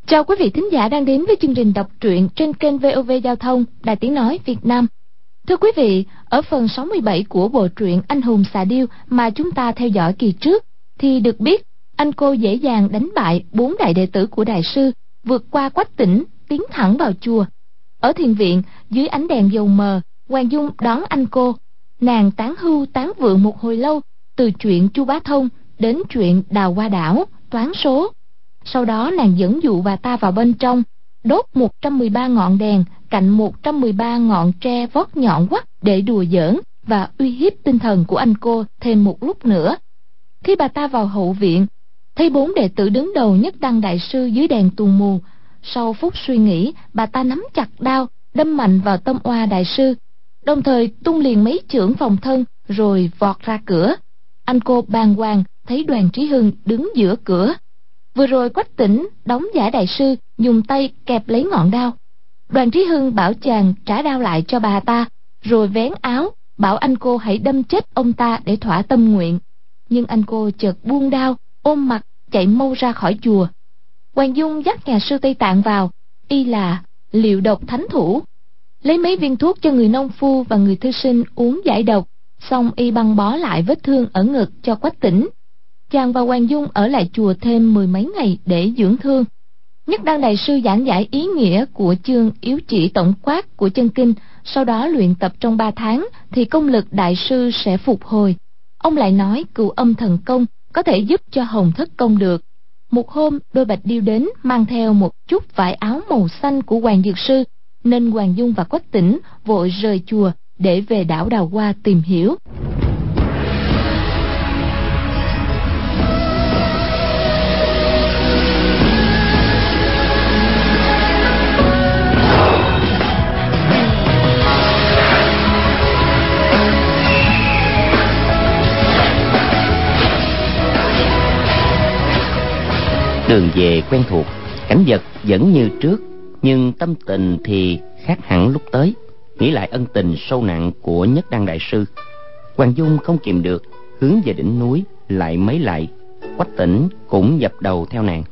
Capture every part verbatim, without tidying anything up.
Chào quý vị thính giả đang đến với chương trình đọc truyện trên kênh vê o vê Giao thông, Đài Tiếng Nói Việt Nam. Thưa quý vị, ở phần sáu mươi bảy của bộ truyện Anh Hùng Xà Điêu mà chúng ta theo dõi kỳ trước, thì được biết anh cô dễ dàng đánh bại bốn đại đệ tử của đại sư, vượt qua Quách Tĩnh, tiến thẳng vào chùa. Ở thiền viện, dưới ánh đèn dầu mờ, Hoàng Dung đón anh cô. Nàng tán hưu tán vượng một hồi lâu, từ chuyện Chu Bá Thông đến chuyện đào hoa đảo, toán số. Sau đó nàng dẫn dụ bà ta vào bên trong, đốt một trăm mười ba ngọn đèn cạnh một trăm mười ba ngọn tre vót nhọn quắt để đùa giỡn và uy hiếp tinh thần của anh cô thêm một lúc nữa. Khi bà ta vào hậu viện, thấy bốn đệ tử đứng đầu Nhất Đăng đại sư dưới đèn tù mù. Sau phút suy nghĩ, bà ta nắm chặt đao, đâm mạnh vào tâm oa đại sư, đồng thời tung liền mấy chưởng phòng thân rồi vọt ra cửa. Anh cô bàng hoàng thấy Đoàn Trí Hưng đứng giữa cửa. Vừa rồi Quách Tĩnh đóng giả đại sư dùng tay kẹp lấy ngọn đao. Đoàn Trí Hưng bảo chàng trả đao lại cho bà ta, rồi vén áo bảo anh cô hãy đâm chết ông ta để thỏa tâm nguyện. Nhưng anh cô chợt buông đao, ôm mặt chạy mau ra khỏi chùa. Hoàng Dung dắt nhà sư Tây Tạng vào, y là liệu độc thánh thủ, lấy mấy viên thuốc cho người nông phu và người thư sinh uống giải độc, xong y băng bó lại vết thương ở ngực cho Quách Tĩnh. Chàng và Hoàng Dung ở lại chùa thêm mười mấy ngày để dưỡng thương. Nhất Đăng đại sư giảng giải ý nghĩa của chương yếu chỉ tổng quát của chân kinh, sau đó luyện tập trong ba tháng thì công lực đại sư sẽ phục hồi. Ông lại nói cửu âm thần công có thể giúp cho hồng thất công được. Một hôm, đôi bạch điêu đến mang theo một chút vải áo màu xanh của Hoàng Dược sư, nên Hoàng Dung và Quách Tĩnh vội rời chùa để về đảo Đào Hoa tìm hiểu. Đường về quen thuộc, cảnh vật vẫn như trước, nhưng tâm tình thì khác hẳn lúc tới. Nghĩ lại ân tình sâu nặng của Nhất Đăng đại sư, Hoàng Dung không kìm được hướng về đỉnh núi lại mấy lại. Quách Tĩnh cũng dập đầu theo nàng.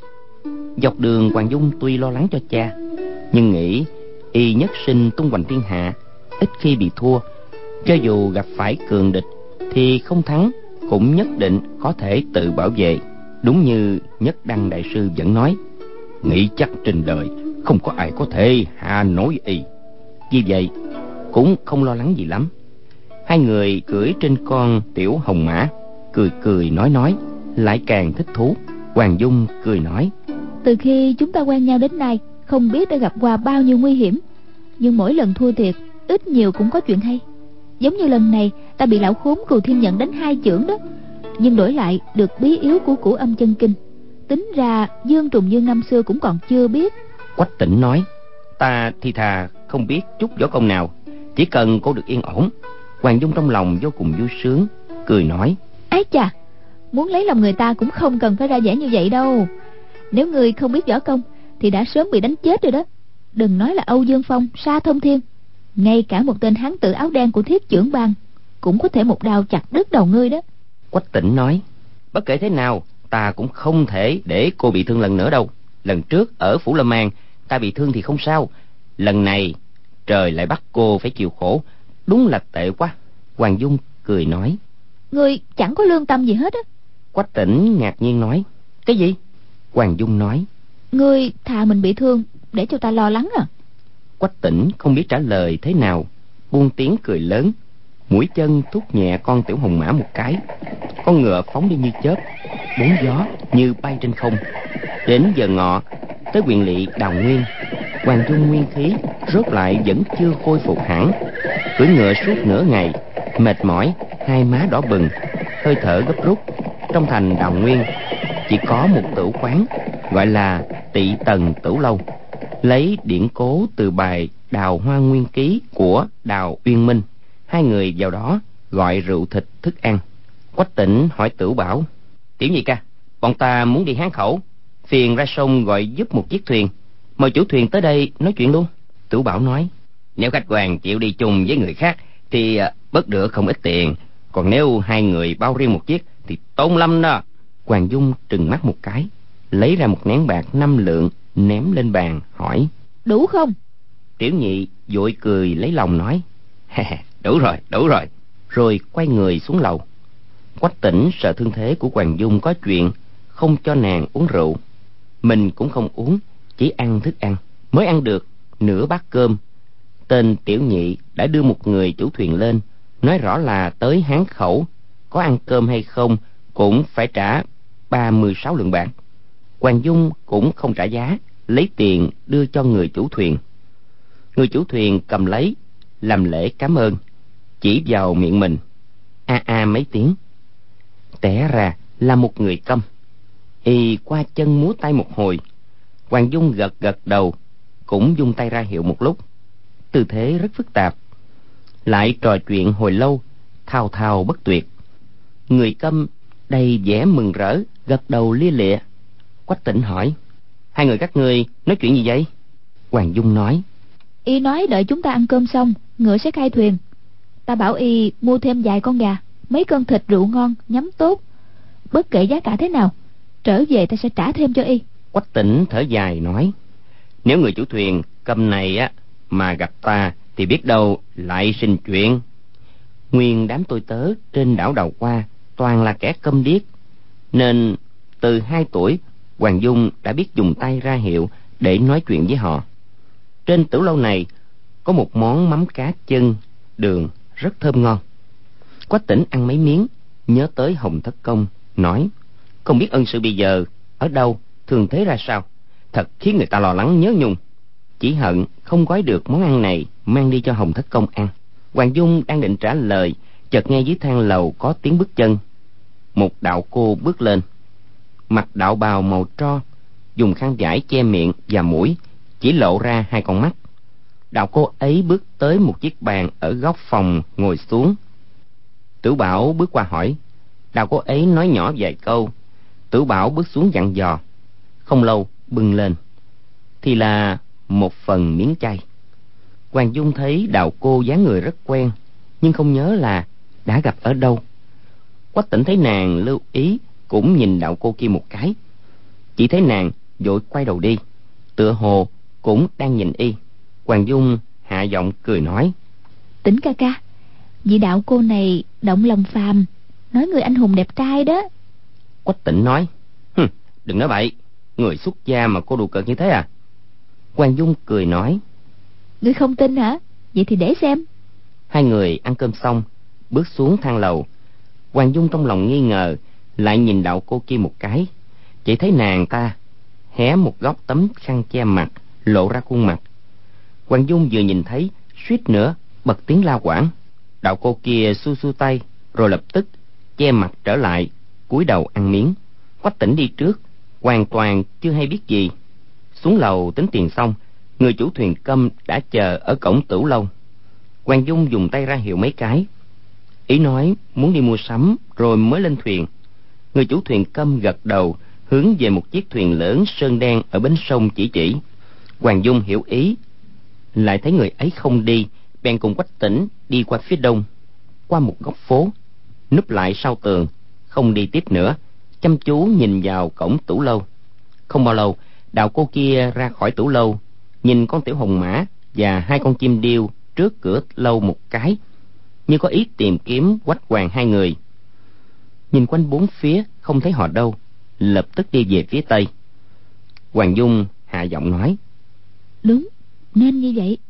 Dọc đường Hoàng Dung tuy lo lắng cho cha, nhưng nghĩ y nhất sinh tung hoành thiên hạ, ít khi bị thua. Cho dù gặp phải cường địch thì không thắng cũng nhất định có thể tự bảo vệ. Đúng như Nhất Đăng đại sư vẫn nói, nghĩ chắc trên đời không có ai có thể hạ nổi y. Vì vậy cũng không lo lắng gì lắm. Hai người cưỡi trên con tiểu hồng mã, cười cười nói nói, lại càng thích thú. Hoàng Dung cười nói, từ khi chúng ta quen nhau đến nay, không biết đã gặp qua bao nhiêu nguy hiểm, nhưng mỗi lần thua thiệt ít nhiều cũng có chuyện hay. Giống như lần này ta bị lão khốn Cù Thiên Nhận đánh hai chưởng đó, nhưng đổi lại được bí yếu của cửu âm chân kinh. Tính ra Dương Trùng Dương năm xưa cũng còn chưa biết. Quách Tĩnh nói, ta thì thà không biết chút võ công nào, chỉ cần cô được yên ổn. Hoàng Dung trong lòng vô cùng vui sướng, cười nói, ái chà, muốn lấy lòng người ta cũng không cần phải ra vẻ như vậy đâu. Nếu người không biết võ công thì đã sớm bị đánh chết rồi đó. Đừng nói là Âu Dương Phong, Sa Thông Thiên, ngay cả một tên hán tử áo đen của Thiết Chưởng Bang cũng có thể một đao chặt đứt đầu ngươi đó. Quách Tĩnh nói, bất kể thế nào ta cũng không thể để cô bị thương lần nữa đâu. Lần trước ở Phủ Lâm An ta bị thương thì không sao, lần này trời lại bắt cô phải chịu khổ, đúng là tệ quá. Hoàng Dung cười nói, ngươi chẳng có lương tâm gì hết á. Quách Tĩnh ngạc nhiên nói, cái gì? Hoàng Dung nói, ngươi thà mình bị thương để cho ta lo lắng à? Quách Tĩnh không biết trả lời thế nào, buông tiếng cười lớn, mũi chân thúc nhẹ con tiểu hồng mã một cái. Con ngựa phóng đi như chớp, bốn gió như bay trên không. Đến giờ ngọ tới huyện lỵ Đào Nguyên, Hoàng Dung nguyên khí rốt lại vẫn chưa khôi phục hẳn. Cưỡi ngựa suốt nửa ngày, mệt mỏi, hai má đỏ bừng, hơi thở gấp rút. Trong thành Đào Nguyên chỉ có một tửu quán gọi là Tị Tần Tửu Lâu, lấy điển cố từ bài Đào Hoa Nguyên Ký của Đào Uyên Minh. Hai người vào đó gọi rượu thịt thức ăn. Quách Tĩnh hỏi Tửu Bảo, tiểu nhị ca, bọn ta muốn đi Hán Khẩu, phiền ra sông gọi giúp một chiếc thuyền, mời chủ thuyền tới đây nói chuyện luôn. Tửu Bảo nói, nếu khách quan chịu đi chung với người khác thì bớt được không ít tiền, còn nếu hai người bao riêng một chiếc thì tốn lắm đó. Hoàng Dung trừng mắt một cái, lấy ra một nén bạc năm lượng ném lên bàn hỏi: Đủ không? Tiểu nhị vội cười lấy lòng nói: Đủ rồi, đủ rồi. Rồi quay người xuống lầu. Quách Tĩnh sợ thương thế của Hoàng Dung có chuyện, không cho nàng uống rượu. Mình cũng không uống, chỉ ăn thức ăn. Mới ăn được nửa bát cơm, tên tiểu nhị đã đưa một người chủ thuyền lên, nói rõ là tới Hán Khẩu, có ăn cơm hay không cũng phải trả ba mươi sáu lượng bạc. Hoàng Dung cũng không trả giá, lấy tiền đưa cho người chủ thuyền. Người chủ thuyền cầm lấy, làm lễ cảm ơn, chỉ vào miệng mình, a a mấy tiếng. Té ra là một người câm. Y qua chân múa tay một hồi. Hoàng Dung gật gật đầu, cũng vung tay ra hiệu một lúc. Tư thế rất phức tạp, lại trò chuyện hồi lâu, thao thao bất tuyệt. Người câm đầy vẻ mừng rỡ, gật đầu lia lịa. Quách Tĩnh hỏi: Hai người các ngươi nói chuyện gì vậy? Hoàng Dung nói: Y nói đợi chúng ta ăn cơm xong, ngựa sẽ khai thuyền. Ta bảo y mua thêm vài con gà, mấy cân thịt rượu ngon, nhắm tốt. Bất kể giá cả thế nào, trở về ta sẽ trả thêm cho y. Quách Tĩnh thở dài nói: Nếu người chủ thuyền câm này á mà gặp ta thì biết đâu lại sinh chuyện. Nguyên đám tôi tớ trên đảo Đào Hoa toàn là kẻ câm điếc, nên từ hai tuổi Hoàng Dung đã biết dùng tay ra hiệu để nói chuyện với họ. Trên tửu lâu này có một món mắm cá chân đường rất thơm ngon. Quách Tĩnh ăn mấy miếng, nhớ tới Hồng Thất Công, nói: Không biết ân sư bây giờ ở đâu, thường thế ra sao, thật khiến người ta lo lắng nhớ nhung. Chỉ hận không gói được món ăn này mang đi cho Hồng Thất Công ăn. Hoàng Dung đang định trả lời, chợt nghe dưới thang lầu có tiếng bước chân. Một đạo cô bước lên, mặc đạo bào màu tro, dùng khăn vải che miệng và mũi, chỉ lộ ra hai con mắt. Đạo cô ấy bước tới một chiếc bàn ở góc phòng ngồi xuống. Tử Bảo bước qua hỏi. Đạo cô ấy nói nhỏ vài câu. Tử Bảo bước xuống dặn dò. Không lâu bưng lên thì là một phần miếng chay. Hoàng Dung thấy đạo cô dáng người rất quen, nhưng không nhớ là đã gặp ở đâu. Quách Tĩnh thấy nàng lưu ý, cũng nhìn đạo cô kia một cái. Chỉ thấy nàng vội quay đầu đi, tựa hồ cũng đang nhìn y. Hoàng Dung hạ giọng cười nói: Tĩnh ca ca, vị đạo cô này động lòng phàm, nói người anh hùng đẹp trai đó. Quách Tĩnh nói: Hừ, đừng nói bậy, người xuất gia mà cô đùa cợt như thế à? Hoàng Dung cười nói: Ngươi không tin hả? Vậy thì để xem. Hai người ăn cơm xong, bước xuống thang lầu. Hoàng Dung trong lòng nghi ngờ, lại nhìn đạo cô kia một cái. Chỉ thấy nàng ta hé một góc tấm khăn che mặt, lộ ra khuôn mặt. Hoàng Dung vừa nhìn thấy, suýt nữa bật tiếng la quảng. Đạo cô kia xu xu tay, rồi lập tức che mặt trở lại, cúi đầu ăn miếng. Quách Tĩnh đi trước, hoàn toàn chưa hay biết gì. Xuống lầu tính tiền xong, người chủ thuyền câm đã chờ ở cổng tửu lâu. Hoàng Dung dùng tay ra hiệu mấy cái, ý nói muốn đi mua sắm rồi mới lên thuyền. Người chủ thuyền câm gật đầu, hướng về một chiếc thuyền lớn sơn đen ở bến sông chỉ chỉ. Hoàng Dung hiểu ý, lại thấy người ấy không đi, bèn cùng Quách Tĩnh đi qua phía đông, qua một góc phố, núp lại sau tường, không đi tiếp nữa, chăm chú nhìn vào cổng tửu lâu. Không bao lâu, đạo cô kia ra khỏi tửu lâu, nhìn con tiểu hồng mã và hai con chim điêu trước cửa lâu một cái, như có ý tìm kiếm Quách Hoàng hai người. Nhìn quanh bốn phía không thấy họ đâu, lập tức đi về phía tây. Hoàng Dung hạ giọng nói: Đúng, nên như vậy.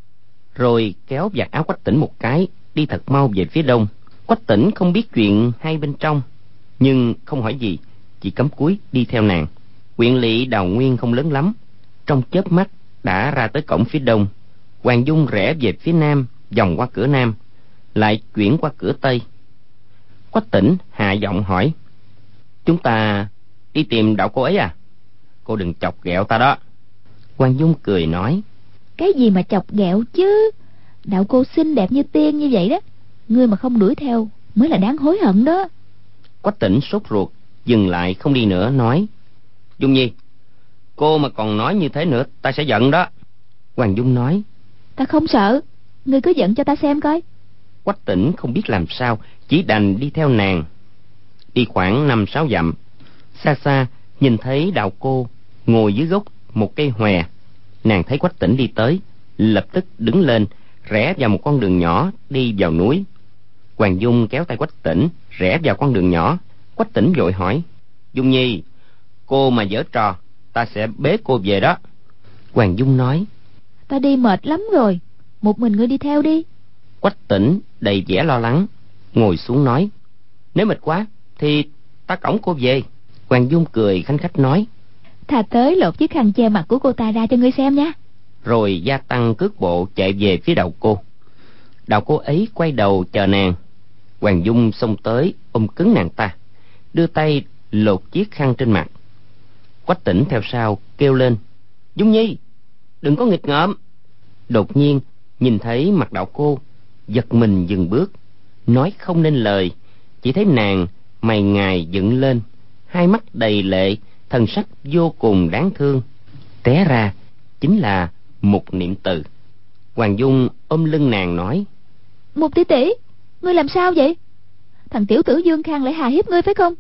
Rồi kéo vạt áo Quách Tĩnh một cái, đi thật mau về phía đông. Quách Tĩnh không biết chuyện hay bên trong, nhưng không hỏi gì, chỉ cắm cúi đi theo nàng. Huyện lỵ Đào Nguyên không lớn lắm, trong chớp mắt đã ra tới cổng phía đông. Hoàng Dung rẽ về phía nam, vòng qua cửa nam, lại chuyển qua cửa tây. Quách Tĩnh hạ giọng hỏi: Chúng ta đi tìm đạo cô ấy à? Cô đừng chọc ghẹo ta đó. Hoàng Dung cười nói: Cái gì mà chọc ghẹo chứ, đạo cô xinh đẹp như tiên như vậy đó, ngươi mà không đuổi theo mới là đáng hối hận đó. Quách Tĩnh sốt ruột, dừng lại không đi nữa, nói: Dung Nhi, cô mà còn nói như thế nữa ta sẽ giận đó. Hoàng Dung nói: Ta không sợ, ngươi cứ giận cho ta xem coi. Quách Tĩnh không biết làm sao, chỉ đành đi theo nàng. Đi khoảng năm sáu dặm, xa xa nhìn thấy đạo cô ngồi dưới gốc một cây hòe. Nàng thấy Quách Tĩnh đi tới, lập tức đứng lên, rẽ vào một con đường nhỏ đi vào núi. Hoàng Dung kéo tay Quách Tĩnh rẽ vào con đường nhỏ. Quách Tĩnh vội hỏi: Dung Nhi, cô mà giở trò, ta sẽ bế cô về đó. Hoàng Dung nói: Ta đi mệt lắm rồi, một mình ngươi đi theo đi. Quách Tĩnh đầy vẻ lo lắng, ngồi xuống nói: Nếu mệt quá thì ta cõng cô về. Hoàng Dung cười khanh khách nói: Thà tới lột chiếc khăn che mặt của cô ta ra cho ngươi xem nha. Rồi gia tăng cước bộ chạy về phía Đào Cô. Đào Cô ấy quay đầu chờ nàng. Hoàng Dung xông tới ôm cứng nàng ta, đưa tay lột chiếc khăn trên mặt. Quách Tĩnh theo sau kêu lên: Dung Nhi, đừng có nghịch ngợm. Đột nhiên nhìn thấy mặt Đào Cô, giật mình dừng bước, nói không nên lời. Chỉ thấy nàng mày ngài dựng lên, hai mắt đầy lệ, thần sắc vô cùng đáng thương. Té ra chính là Mục Niệm Từ. Hoàng Dung ôm lưng nàng nói: Mục tỷ tỷ, ngươi làm sao vậy? Thằng tiểu tử Dương Khang lại hà hiếp ngươi phải không?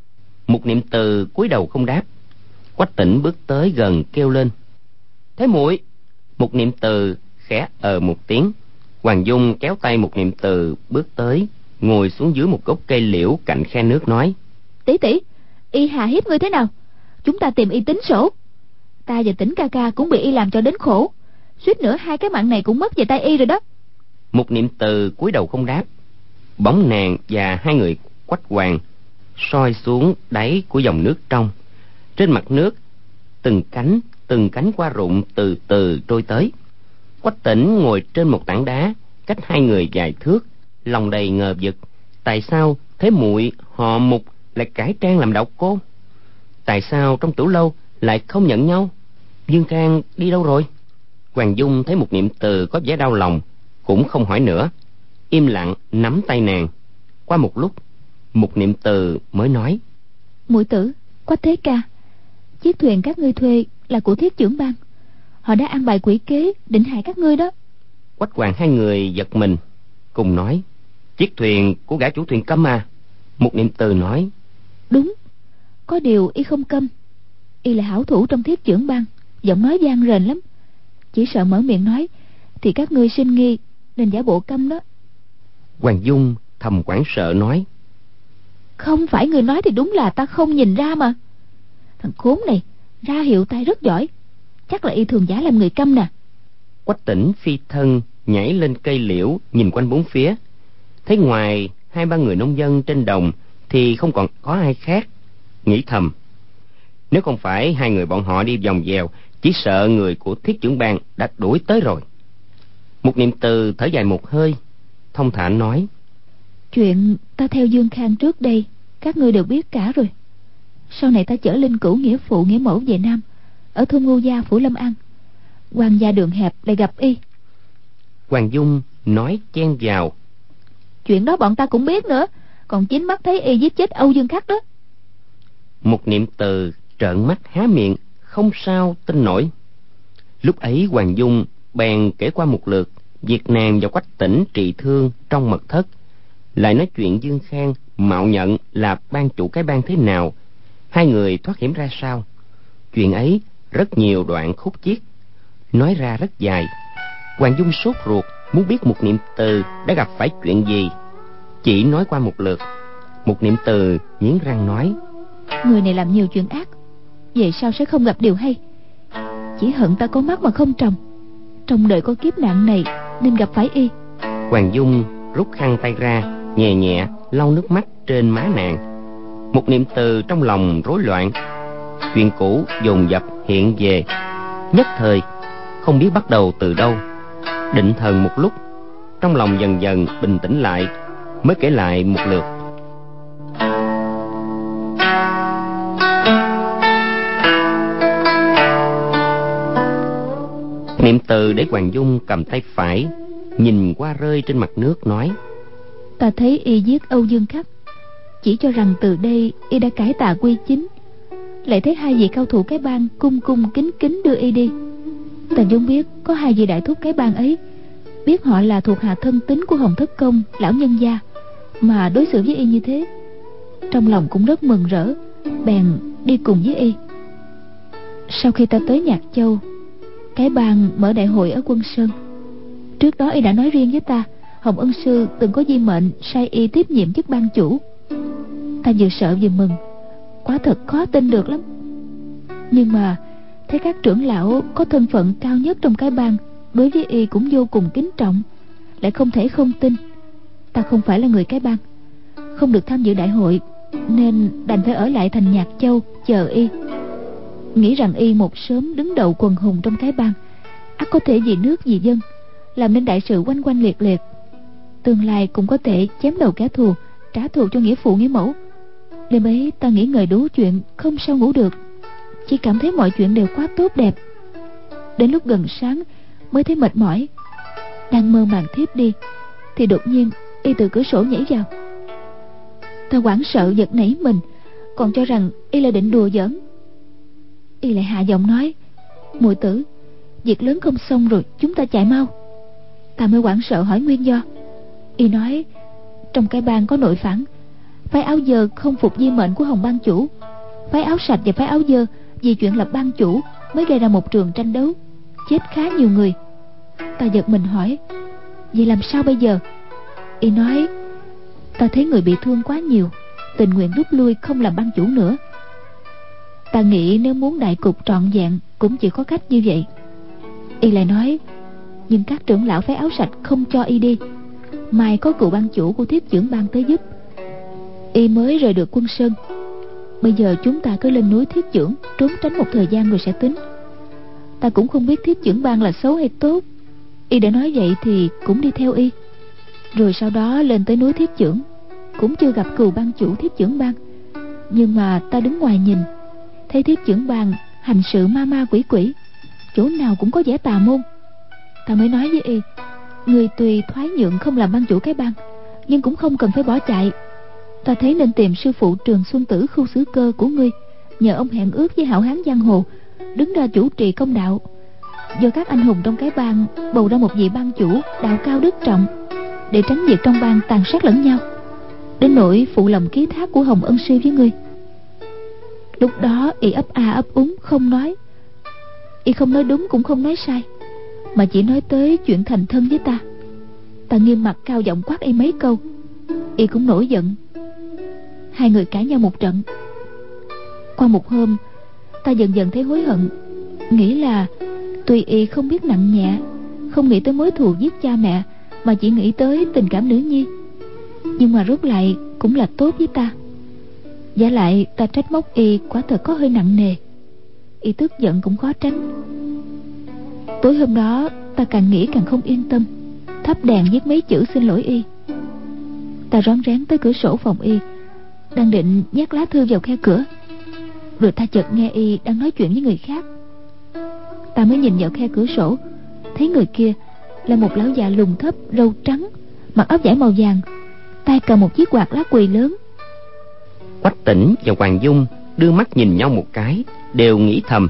Mục Niệm Từ cúi đầu không đáp. Quách Tĩnh bước tới gần kêu lên: Thế muội. Mục Niệm Từ khẽ ờ một tiếng. Hoàng Dung kéo tay Mục Niệm Từ bước tới, ngồi xuống dưới một gốc cây liễu cạnh khe nước nói: Tỷ tỷ, y hà hiếp ngươi thế nào? Chúng ta tìm y tính sổ. Ta và Tĩnh ca ca cũng bị y làm cho đến khổ, suýt nữa hai cái mạng này cũng mất về tay y rồi đó. Mục Niệm Từ cúi đầu không đáp. Bóng nàng và hai người Quách Hoàng soi xuống đáy của dòng nước trong. Trên mặt nước, từng cánh từng cánh hoa rụng từ từ trôi tới. Quách Tĩnh ngồi trên một tảng đá cách hai người vài thước, lòng đầy ngờ vực. Tại sao thế muội họ Mục lại cải trang làm đạo cô? Tại sao trong tử lâu lại không nhận nhau? Dương Khang đi đâu rồi? Hoàng Dung thấy Mục Niệm Từ có vẻ đau lòng, cũng không hỏi nữa, im lặng nắm tay nàng. Qua một lúc, Mục Niệm Từ mới nói: Muội tử, Quách Thế Ca, chiếc thuyền các ngươi thuê là của Thiết Chưởng Bang. Họ đã ăn bài quỷ kế định hại các ngươi đó. Quách Hoàng hai người giật mình, cùng nói: Chiếc thuyền của gã chủ thuyền Câm à? Mục Niệm Từ nói: Đúng, có điều y không câm. Y là hảo thủ trong Thiết Chưởng Bang, giọng nói vang rền lắm. Chỉ sợ mở miệng nói thì các ngươi sinh nghi, nên giả bộ câm đó. Hoàng Dung thầm hoảng sợ nói: Không phải người nói thì đúng là ta không nhìn ra mà. Thằng khốn này ra hiệu tay rất giỏi, chắc là y thường giả làm người câm nè. Quách Tĩnh phi thân nhảy lên cây liễu, nhìn quanh bốn phía, thấy ngoài hai ba người nông dân trên đồng thì không còn có ai khác. Nghĩ thầm: Nếu không phải hai người bọn họ đi vòng vèo, chỉ sợ người của Thiết Chưởng Bang đã đuổi tới rồi. Mục Niệm Từ thở dài một hơi, thông thả nói: Chuyện ta theo Dương Khang trước đây các ngươi đều biết cả rồi. Sau này ta chở Linh Cửu nghĩa phụ nghĩa mẫu về Nam, ở thôn Ngô Gia phủ Lâm An. Hoàng gia đường hẹp lại gặp y. Hoàng Dung nói chen vào: Chuyện đó bọn ta cũng biết nữa, còn chính mắt thấy y giết chết Âu Dương Khắc đó. Mục Niệm Từ trợn mắt há miệng, không sao tin nổi. Lúc ấy Hoàng Dung bèn kể qua một lượt việc nàng và Quách Tĩnh trị thương trong mật thất, lại nói chuyện Dương Khang mạo nhận là ban chủ cái bang thế nào, hai người thoát hiểm ra sao. Chuyện ấy rất nhiều đoạn khúc chiết, nói ra rất dài. Hoàng Dung sốt ruột muốn biết Mục Niệm Từ đã gặp phải chuyện gì. Chỉ nói qua một lượt, Mục Niệm Từ nghiến răng nói: Người này làm nhiều chuyện ác, về sau sẽ không gặp điều hay. Chỉ hận ta có mắt mà không tròng, trong đời có kiếp nạn này nên gặp phải y. Hoàng Dung rút khăn tay ra, nhẹ nhẹ lau nước mắt trên má nàng. Mục Niệm Từ trong lòng rối loạn, chuyện cũ dồn dập hiện về, nhất thời không biết bắt đầu từ đâu. Định thần một lúc, trong lòng dần dần bình tĩnh lại, mới kể lại một lượt. Niệm Từ để Hoàng Dung cầm tay phải, nhìn qua rơi trên mặt nước nói: Ta thấy y giết Âu Dương Khắc, chỉ cho rằng từ đây y đã cải tà quy chính. Lại thấy hai vị cao thủ cái bang cung cung kính kính đưa y đi. Ta vốn biết có hai vị đại thúc cái bang ấy, biết họ là thuộc hạ thân tín của Hồng Thất Công lão nhân gia, mà đối xử với y như thế, trong lòng cũng rất mừng rỡ, bèn đi cùng với y. Sau khi ta tới Nhạc Châu, cái bang mở đại hội ở Quân Sơn. Trước đó y đã nói riêng với ta Hồng Ân sư từng có di mệnh sai y tiếp nhiệm chức ban chủ. Ta vừa sợ vừa mừng, quả thật khó tin được lắm. Nhưng mà thấy các trưởng lão có thân phận cao nhất trong cái bang đối với y cũng vô cùng kính trọng, lại không thể không tin. Ta không phải là người cái bang, không được tham dự đại hội, nên đành phải ở lại thành Nhạc Châu chờ y. Nghĩ rằng y một sớm đứng đầu quần hùng trong cái bang, ắt có thể vì nước vì dân làm nên đại sự oanh oanh liệt liệt, tương lai cũng có thể chém đầu kẻ thù, trả thù cho nghĩa phụ nghĩa mẫu. Đêm ấy ta nghĩ ngợi đủ chuyện, không sao ngủ được, chỉ cảm thấy mọi chuyện đều quá tốt đẹp. Đến lúc gần sáng mới thấy mệt mỏi, đang mơ màng thiếp đi thì đột nhiên y từ cửa sổ nhảy vào. Ta hoảng sợ giật nảy mình, còn cho rằng y là định đùa giỡn. Y lại hạ giọng nói: "Muội tử, việc lớn không xong rồi, chúng ta chạy mau." Ta mới hoảng sợ hỏi nguyên do. Y nói trong cái bang có nội phản, phái áo dơ không phục di mệnh của Hồng ban chủ. Phái áo sạch và phái áo dơ vì chuyện lập ban chủ mới gây ra một trường tranh đấu, chết khá nhiều người. Ta giật mình hỏi: "Vậy làm sao bây giờ?" Y nói: "Ta thấy người bị thương quá nhiều, tình nguyện rút lui không làm ban chủ nữa." Ta nghĩ nếu muốn đại cục trọn vẹn cũng chỉ có cách như vậy. Y lại nói: "Nhưng các trưởng lão phái áo sạch không cho y đi, mai có cựu ban chủ của Thiết Chưởng Bang tới giúp, y mới rời được Quân Sơn. Bây giờ chúng ta cứ lên núi Thiết Chưởng trốn tránh một thời gian rồi sẽ tính." Ta cũng không biết Thiết Chưởng Bang là xấu hay tốt, y đã nói vậy thì cũng đi theo y. Rồi sau đó lên tới núi Thiết Chưởng, cũng chưa gặp cựu ban chủ Thiết Chưởng Bang. Nhưng mà ta đứng ngoài nhìn, thấy Thiết Chưởng Bang hành sự ma ma quỷ quỷ, chỗ nào cũng có vẻ tà môn. Ta mới nói với y: "Người tùy thoái nhượng không làm ban chủ cái bang, nhưng cũng không cần phải bỏ chạy. Ta thấy nên tìm sư phụ Trường Xuân Tử Khu Xứ Cơ của ngươi, nhờ ông hẹn ước với hảo hán giang hồ, đứng ra chủ trì công đạo, do các anh hùng trong cái bang bầu ra một vị ban chủ đạo cao đức trọng, để tránh việc trong bang tàn sát lẫn nhau, đến nỗi phụ lòng ký thác của Hồng Ân sư với ngươi." Lúc đó y ấp a ấp úng không nói. Y không nói đúng cũng không nói sai, mà chỉ nói tới chuyện thành thân với ta. Ta nghiêm mặt cao giọng quát y mấy câu, y cũng nổi giận. Hai người cãi nhau một trận. Qua một hôm, ta dần dần thấy hối hận, nghĩ là tuy y không biết nặng nhẹ, không nghĩ tới mối thù giết cha mẹ, mà chỉ nghĩ tới tình cảm nữ nhi, nhưng mà rốt lại cũng là tốt với ta. Giả lại ta trách móc y quả thật có hơi nặng nề, y tức giận cũng khó tránh. Tối hôm đó ta càng nghĩ càng không yên tâm, thắp đèn viết mấy chữ xin lỗi y. Ta rón rén tới cửa sổ phòng y, đang định nhét lá thư vào khe cửa, rồi ta chợt nghe y đang nói chuyện với người khác. Ta mới nhìn vào khe cửa sổ, thấy người kia là một lão già lùn thấp, râu trắng, mặc áo vải màu vàng, tay cầm một chiếc quạt lá quỳ lớn. Quách Tỉnh và Hoàng Dung đưa mắt nhìn nhau một cái, đều nghĩ thầm: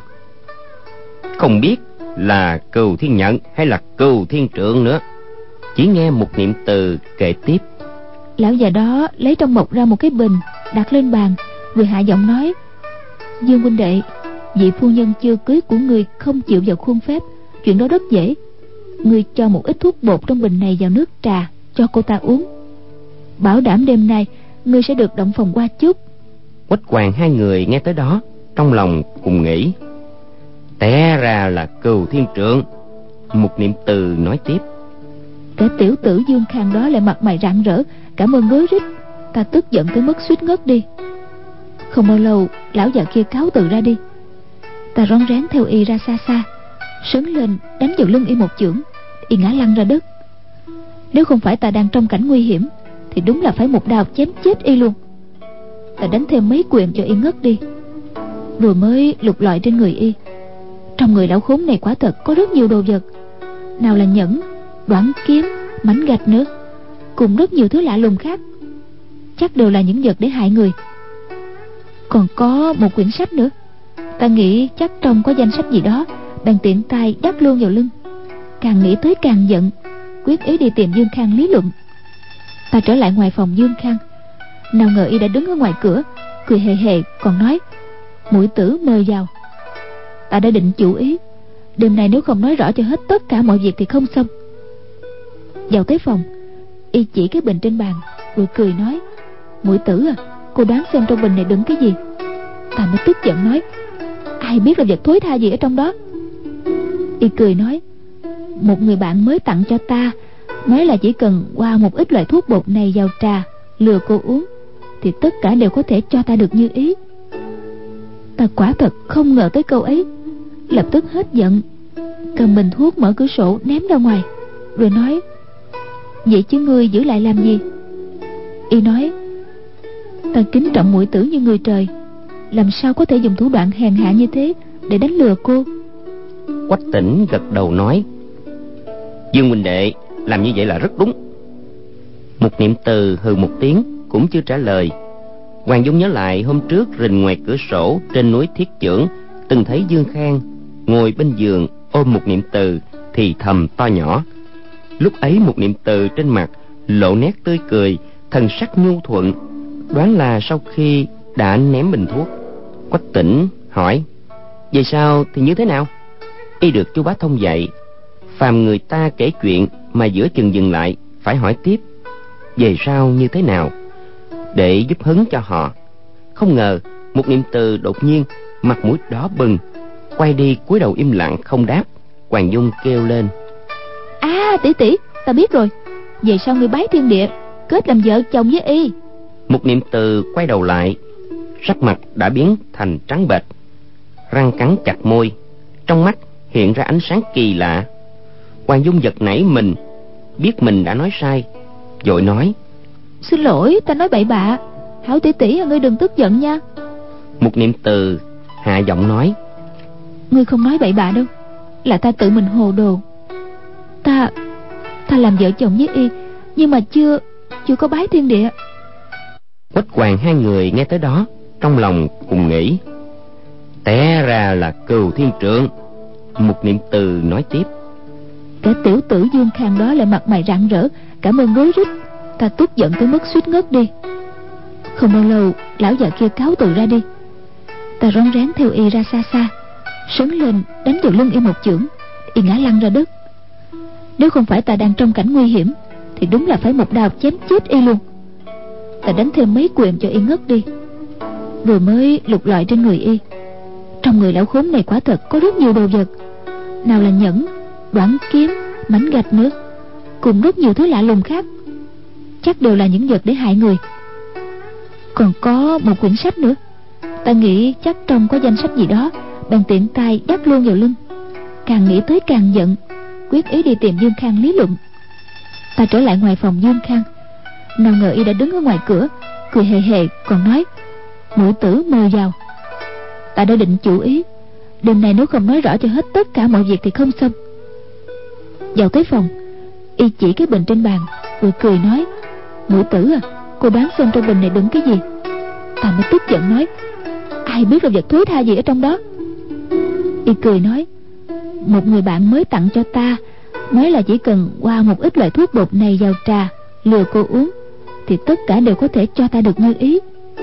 không biết là Cừu Thiên Nhận hay là Cừu Thiên Trượng nữa. Chỉ nghe một niệm từ kệ tiếp. Lão già đó lấy trong bọc ra một cái bình, đặt lên bàn, rồi hạ giọng nói: "Dương huynh đệ, vị phu nhân chưa cưới của người không chịu vào khuôn phép, chuyện đó rất dễ. Ngươi cho một ít thuốc bột trong bình này vào nước trà cho cô ta uống, bảo đảm đêm nay ngươi sẽ được động phòng qua chút." Quách Hoàng hai người nghe tới đó, trong lòng cùng nghĩ: té ra là Cừu Thiên Trượng. Một niệm từ nói tiếp: Kẻ tiểu tử Dương Khang đó lại mặt mày rạng rỡ, cảm ơn rối rít. Ta tức giận tới mức suýt ngất đi. Không bao lâu lão già kia cáo từ ra đi. Ta rón rén theo y ra xa xa, sấn lên đánh vào lưng y một chưởng, y ngã lăn ra đất. Nếu không phải ta đang trong cảnh nguy hiểm thì đúng là phải một đao chém chết y luôn. Ta đánh thêm mấy quyền cho y ngất đi, rồi mới lục lọi trên người y. Trong người lão khốn này quả thật có rất nhiều đồ vật, nào là nhẫn, đoản kiếm, mảnh gạch nữa, cùng rất nhiều thứ lạ lùng khác, chắc đều là những vật để hại người. Còn có một quyển sách nữa. Ta nghĩ chắc trong có danh sách gì đó, bèn tiện tay đắp luôn vào lưng. Càng nghĩ tới càng giận, quyết ý đi tìm Dương Khang lý luận. Ta trở lại ngoài phòng Dương Khang, nào ngờ y đã đứng ở ngoài cửa, cười hề hề còn nói: "Muội tử mời vào." Ta đã định chủ ý, đêm nay nếu không nói rõ cho hết tất cả mọi việc thì không xong. Vào tới phòng, y chỉ cái bình trên bàn rồi cười nói: Muội tử à, cô đoán xem trong bình này đựng cái gì. Ta mới tức giận nói: Ai biết là vật thối tha gì ở trong đó. Y cười nói: Một người bạn mới tặng cho ta, nói là chỉ cần qua một ít loại thuốc bột này vào trà, lừa cô uống, thì tất cả đều có thể cho ta được như ý. Ta quả thật không ngờ tới câu ấy, lập tức hết giận, cầm bình thuốc mở cửa sổ ném ra ngoài, rồi nói: Vậy chứ ngươi giữ lại làm gì? Y nói: Ta kính trọng muội tử như người trời, làm sao có thể dùng thủ đoạn hèn hạ như thế để đánh lừa cô. Quách Tĩnh gật đầu nói: Dương huynh đệ làm như vậy là rất đúng. Mục Niệm Từ hừ một tiếng cũng chưa trả lời. Hoàng Dung nhớ lại hôm trước rình ngoài cửa sổ trên núi Thiết Chưởng, từng thấy Dương Khang ngồi bên giường ôm Mục Niệm Từ thì thầm to nhỏ. Lúc ấy Mục Niệm Từ trên mặt lộ nét tươi cười, thần sắc nhu thuận, đoán là sau khi đã ném bình thuốc. Quách Tĩnh hỏi: Vậy sao thì như thế nào? Y được chú Bá Thông dạy, phàm người ta kể chuyện mà giữa chừng dừng lại phải hỏi tiếp về sau như thế nào, để giúp hứng cho họ. Không ngờ Mục Niệm Từ đột nhiên mặt mũi đỏ bừng, quay đi cúi đầu im lặng không đáp. Hoàng Dung kêu lên: À tỷ tỷ, ta biết rồi. Về sau ngươi bái thiên địa, kết làm vợ chồng với y. Mục Niệm Từ quay đầu lại, sắc mặt đã biến thành trắng bệch, răng cắn chặt môi, trong mắt hiện ra ánh sáng kỳ lạ. Hoàng Dung giật nảy mình, biết mình đã nói sai, vội nói: Xin lỗi, ta nói bậy bạ. Hảo tỷ tỷ, ngươi đừng tức giận nha. Mục Niệm Từ hạ giọng nói: Ngươi không nói bậy bạ đâu, là ta tự mình hồ đồ. Ta Ta làm vợ chồng với y, nhưng mà chưa Chưa có bái thiên địa. Quách Hoàng hai người nghe tới đó, trong lòng cùng nghĩ: Té ra là Cừu Thiên Trượng. Mục Niệm Từ nói tiếp: Cả tiểu tử Dương Khang đó lại mặt mày rạng rỡ, cảm ơn rối rít. Ta tức giận tới mức suýt ngất đi. Không bao lâu lão già kia cáo từ ra đi. Ta rón rén theo y ra xa xa, sấn lên đánh vào lưng y một chưởng, y ngã lăn ra đất. Nếu không phải ta đang trong cảnh nguy hiểm thì đúng là phải một đao chém chết y luôn. Ta đánh thêm mấy quyền cho y ngất đi, rồi mới lục lọi trên người y. Trong người lão khốn này quả thật có rất nhiều đồ vật, nào là nhẫn, đoạn kiếm, mảnh gạch nữa, cùng rất nhiều thứ lạ lùng khác, chắc đều là những vật để hại người. Còn có một quyển sách nữa, ta nghĩ chắc trong có danh sách gì đó, bèn tiện tay đắp luôn vào lưng. Càng nghĩ tới càng giận, quyết ý đi tìm Dương Khang lý luận. Ta trở lại ngoài phòng Dương Khang, nào ngờ y đã đứng ở ngoài cửa, cười hề hề còn nói: Muội tử mời vào. Ta đã định chủ ý, đêm nay nếu không nói rõ cho hết tất cả mọi việc thì không xong. Vào tới phòng, y chỉ cái bình trên bàn rồi cười nói: Muội tử à, cô đoán xem trong bình này đựng cái gì. Ta mới tức giận nói: Ai biết là vật thối tha gì ở trong đó. Y cười nói: Một người bạn mới tặng cho ta, nói là chỉ cần qua một ít loại thuốc bột này vào trà, lừa cô uống, thì tất cả đều có thể cho ta được như ý.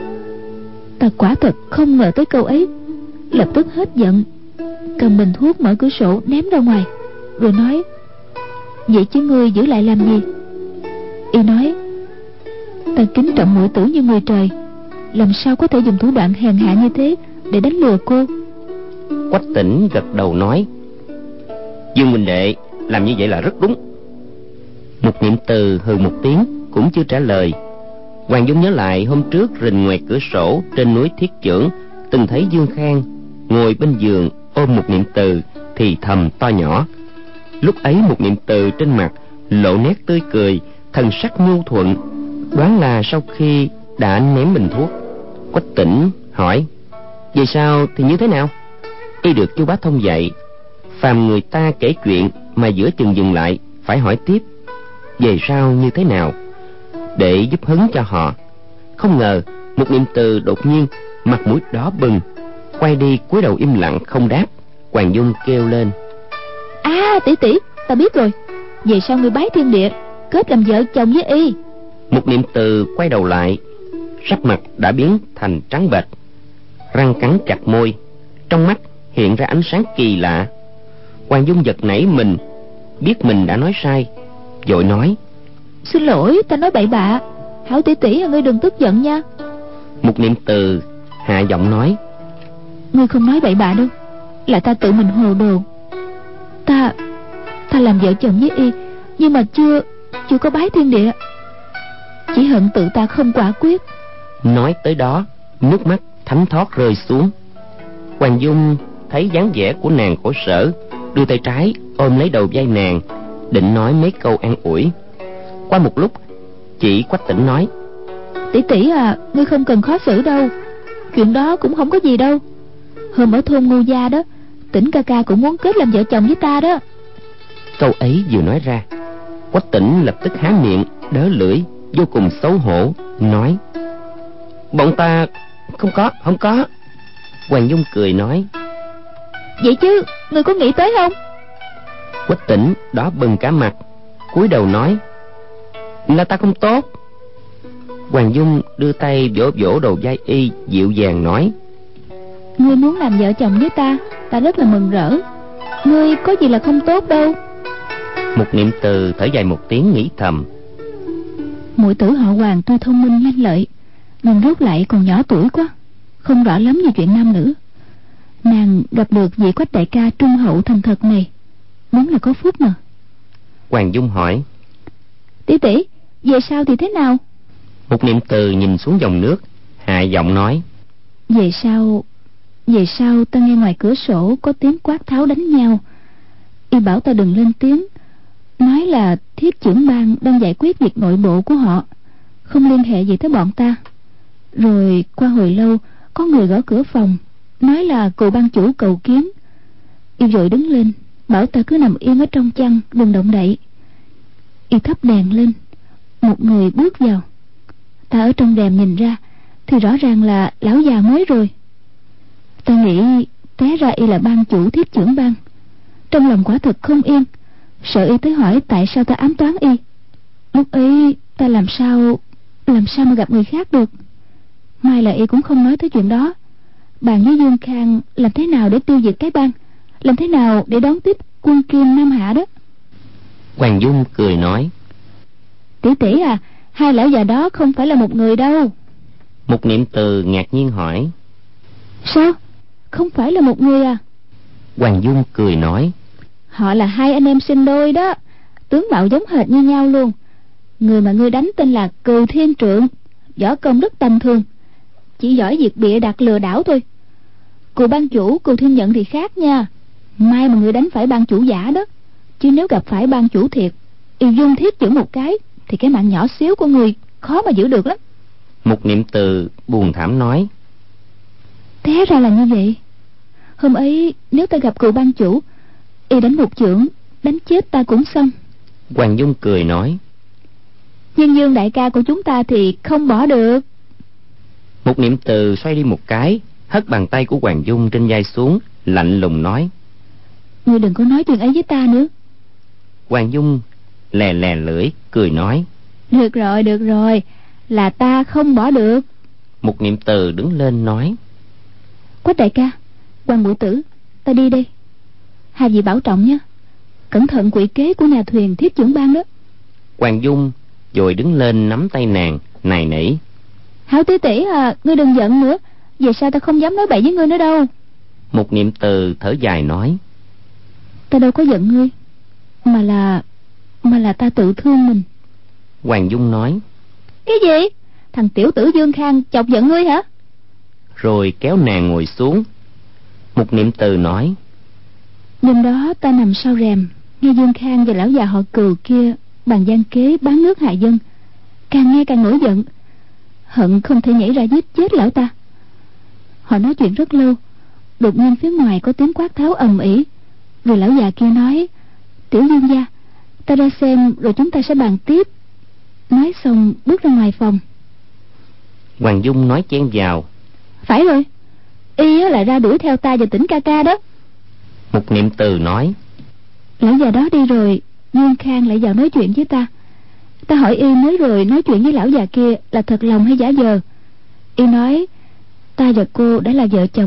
Ta quả thật không ngờ tới câu ấy, lập tức hết giận, cầm bình thuốc mở cửa sổ ném ra ngoài, rồi nói: Vậy chứ ngươi giữ lại làm gì? Y nói: Ta kính trọng muội tử như người trời, làm sao có thể dùng thủ đoạn hèn hạ như thế để đánh lừa cô. Quách Tĩnh gật đầu nói: Dương huynh đệ làm như vậy là rất đúng. Mục Niệm Từ hừ một tiếng cũng chưa trả lời. Hoàng Dung nhớ lại hôm trước rình ngoài cửa sổ trên núi Thiết Chưởng, từng thấy Dương Khang ngồi bên giường ôm Mục Niệm Từ thì thầm to nhỏ. Lúc ấy Mục Niệm Từ trên mặt lộ nét tươi cười, thần sắc nhu thuận, đoán là sau khi đã ném bình thuốc. Quách Tĩnh hỏi: Vậy sao thì như thế nào? Y được chú Bá Thông dạy, phàm người ta kể chuyện mà giữa chừng dừng lại phải hỏi tiếp về sau như thế nào, để giúp hứng cho họ. Không ngờ Mục Niệm Từ đột nhiên mặt mũi đỏ bừng, quay đi cúi đầu im lặng không đáp. Hoàng Dung kêu lên: À tỷ tỷ, ta biết rồi. Về sau ngươi bái thiên địa, kết làm vợ chồng với y. Mục Niệm Từ quay đầu lại, sắc mặt đã biến thành trắng bệch, răng cắn chặt môi, trong mắt hiện ra ánh sáng kỳ lạ. Hoàng Dung giật nảy mình, biết mình đã nói sai, vội nói: Xin lỗi, ta nói bậy bạ. Hảo tỷ tỷ, ngươi đừng tức giận nha. Một Niệm Từ hạ giọng nói: Ngươi không nói bậy bạ đâu, là ta tự mình hồ đồ. Ta Ta làm vợ chồng với y, nhưng mà chưa Chưa có bái thiên địa. Chỉ hận tự ta không quả quyết. Nói tới đó, nước mắt thánh thót rơi xuống. Hoàng Dung thấy dáng vẻ của nàng khổ sở, đưa tay trái ôm lấy đầu vai nàng, định nói mấy câu an ủi. Qua một lúc, chị Quách Tĩnh nói: Tỷ tỷ à, ngươi không cần khó xử đâu. Chuyện đó cũng không có gì đâu. Hôm ở thôn Ngô Gia đó, Tĩnh ca ca cũng muốn kết làm vợ chồng với ta đó. Câu ấy vừa nói ra, Quách Tĩnh lập tức há miệng đớ lưỡi, vô cùng xấu hổ, nói: Bọn ta không có, không có. Hoàng Dung cười nói: Vậy chứ, ngươi có nghĩ tới không? Quách Tĩnh đỏ bừng cả mặt, cúi đầu nói: Là ta không tốt. Hoàng Dung đưa tay vỗ vỗ đầu vai y, dịu dàng nói: Ngươi muốn làm vợ chồng với ta, ta rất là mừng rỡ. Ngươi có gì là không tốt đâu. Một Niệm Từ thở dài một tiếng, nghĩ thầm: Muội tử họ Hoàng tuy thông minh lanh lợi, nhưng rốt lại còn nhỏ tuổi quá, không rõ lắm về chuyện nam nữ. Nàng gặp được vị Quách đại ca trung hậu thành thật này, đúng là có phúc mà. Hoàng Dung hỏi: Tỷ tỷ, về sau thì thế nào? Một Niệm Từ nhìn xuống dòng nước, hạ giọng nói: Về sau Về sau ta nghe ngoài cửa sổ có tiếng quát tháo đánh nhau. Y bảo ta đừng lên tiếng, nói là Thiết trưởng bang đang giải quyết việc nội bộ của họ, không liên hệ gì tới bọn ta. Rồi qua hồi lâu, có người gõ cửa phòng, nói là cựu ban chủ cầu kiến. Y vội đứng lên, bảo ta cứ nằm yên ở trong chăn, đừng động đậy. Y thắp đèn lên, một người bước vào. Ta ở trong rèm nhìn ra thì rõ ràng là lão già mới rồi. Ta nghĩ té ra y là ban chủ Thiết trưởng bang. Trong lòng quả thật không yên, sợ y tới hỏi tại sao ta ám toán y. Lúc ấy ta làm sao Làm sao mà gặp người khác được. May là y cũng không nói tới chuyện đó, bàn với Dương Khang làm thế nào để tiêu diệt cái bang, làm thế nào để đón tiếp quân Kim Nam Hạ đó. Hoàng Dung cười nói: Tỷ tỷ à, hai lão già đó không phải là một người đâu. Một Niệm Từ ngạc nhiên hỏi: Sao? Không phải là một người à? Hoàng Dung cười nói: Họ là hai anh em sinh đôi đó, tướng mạo giống hệt như nhau luôn. Người mà ngươi đánh tên là Cừu Thiên Trượng, võ công rất tầm thường, chỉ giỏi việc bịa đặt lừa đảo thôi. Cừu ban chủ Cừu Thiên Nhận thì khác nha. May mà ngươi đánh phải ban chủ giả đó, chứ nếu gặp phải ban chủ thiệt, y dung thiết chưởng một cái thì cái mạng nhỏ xíu của ngươi khó mà giữ được lắm. Một Niệm Từ buồn thảm nói: Té ra là như vậy. Hôm ấy nếu ta gặp cừu ban chủ, y đánh một chưởng đánh chết ta cũng xong. Hoàng Dung cười nói: Nhưng Dương đại ca của chúng ta thì không bỏ được. Một Niệm Từ xoay đi một cái, hất bàn tay của Hoàng Dung trên vai xuống, lạnh lùng nói: Ngươi đừng có nói chuyện ấy với ta nữa. Hoàng Dung lè lè lưỡi, cười nói: Được rồi, được rồi, là ta không bỏ được. Một Niệm Từ đứng lên nói: Quách đại ca, Hoàng Bửu Tử, ta đi đây. Hai vị bảo trọng nhé, cẩn thận quỷ kế của nhà thuyền Thiết trưởng bang đó. Hoàng Dung rồi đứng lên nắm tay nàng, nài nỉ: Hảo tỷ tỷ à, ngươi đừng giận nữa, về sau ta không dám nói bậy với ngươi nữa đâu. Một Niệm Từ thở dài nói: Ta đâu có giận ngươi, mà là Mà là ta tự thương mình. Hoàng Dung nói: Cái gì? Thằng tiểu tử Dương Khang chọc giận ngươi hả? Rồi kéo nàng ngồi xuống. Một Niệm Từ nói: Đêm đó ta nằm sau rèm, nghe Dương Khang và lão già họ Cừu kia bàn gian kế bán nước hại dân, càng nghe càng nổi giận, hận không thể nhảy ra giết chết lão ta. Họ nói chuyện rất lâu, đột nhiên phía ngoài có tiếng quát tháo ầm ĩ, rồi lão già kia nói: Tiểu Dương gia, ta ra xem rồi chúng ta sẽ bàn tiếp. Nói xong bước ra ngoài phòng. Hoàng Dung nói chen vào: Phải rồi, y lại ra đuổi theo ta và Tĩnh ca ca đó. Một Niệm Từ nói: Lão già đó đi rồi, Dương Khang lại vào nói chuyện với ta. Ta hỏi y mới rồi nói chuyện với lão già kia là thật lòng hay giả vờ. Y nói ta và cô đã là vợ chồng,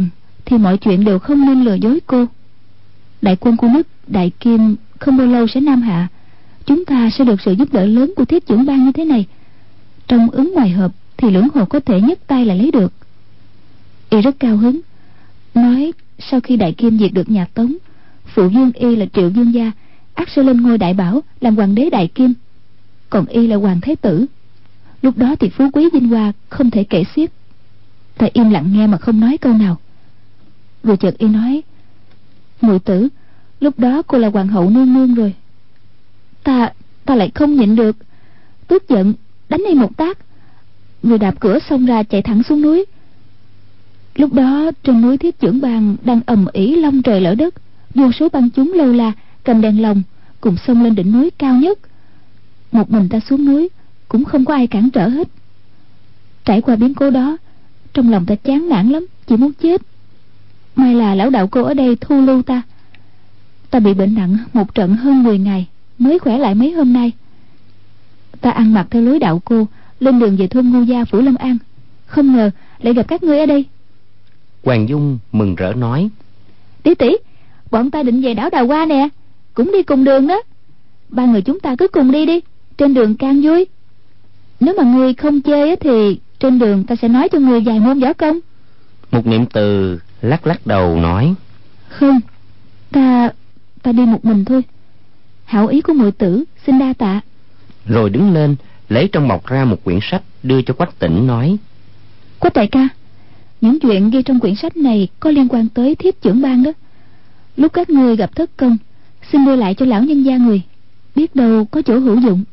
thì mọi chuyện đều không nên lừa dối cô. Đại quân của nước Đại Kim không bao lâu sẽ nam hạ, chúng ta sẽ được sự giúp đỡ lớn của Thiết Chưởng Bang như thế này. Trong ứng ngoài hợp thì Lưỡng Hồ có thể nhấc tay là lấy được. Y rất cao hứng, nói sau khi Đại Kim diệt được nhà Tống, phụ vương Y là Triệu Dương gia ắt sẽ lên ngôi đại bảo làm hoàng đế Đại Kim, còn Y là hoàng thái tử. Lúc đó thì phú quý vinh hoa không thể kể xiết. Ta im lặng nghe mà không nói câu nào. Rồi chợt Y nói: muội tử, lúc đó cô là hoàng hậu nương nương rồi. Ta ta lại không nhịn được, tức giận đánh Y một tát, người đạp cửa xông ra chạy thẳng xuống núi. Lúc đó trên núi Thiết Chưởng Bang đang ầm ĩ long trời lở đất, vô số bang chúng lâu la cầm đèn lồng cùng xông lên đỉnh núi cao nhất. Một mình ta xuống núi cũng không có ai cản trở hết. Trải qua biến cố đó, trong lòng ta chán nản lắm, chỉ muốn chết. May là lão đạo cô ở đây thu lưu ta. Ta bị bệnh nặng một trận hơn mười ngày mới khỏe lại mấy hôm nay. Ta ăn mặc theo lối đạo cô, lên đường về thôn Ngô Gia, phủ Lâm An. Không ngờ lại gặp các ngươi ở đây. Hoàng Dung mừng rỡ nói: Tỷ tỷ, bọn ta định về đảo Đào Hoa nè, cũng đi cùng đường đó. Ba người chúng ta cứ cùng đi đi, trên đường càng vui. Nếu mà ngươi không chê thì trên đường ta sẽ nói cho ngươi vài môn võ công. Một Niệm Từ lắc lắc đầu nói: Không, ta ta đi một mình thôi. Hảo ý của muội tử, xin đa tạ. Rồi đứng lên lấy trong bọc ra một quyển sách đưa cho Quách Tĩnh, nói: Quách đại ca, những chuyện ghi trong quyển sách này có liên quan tới Thiết Chưởng Bang đó. Lúc các ngươi gặp thất công, xin đưa lại cho lão nhân gia người, biết đâu có chỗ hữu dụng.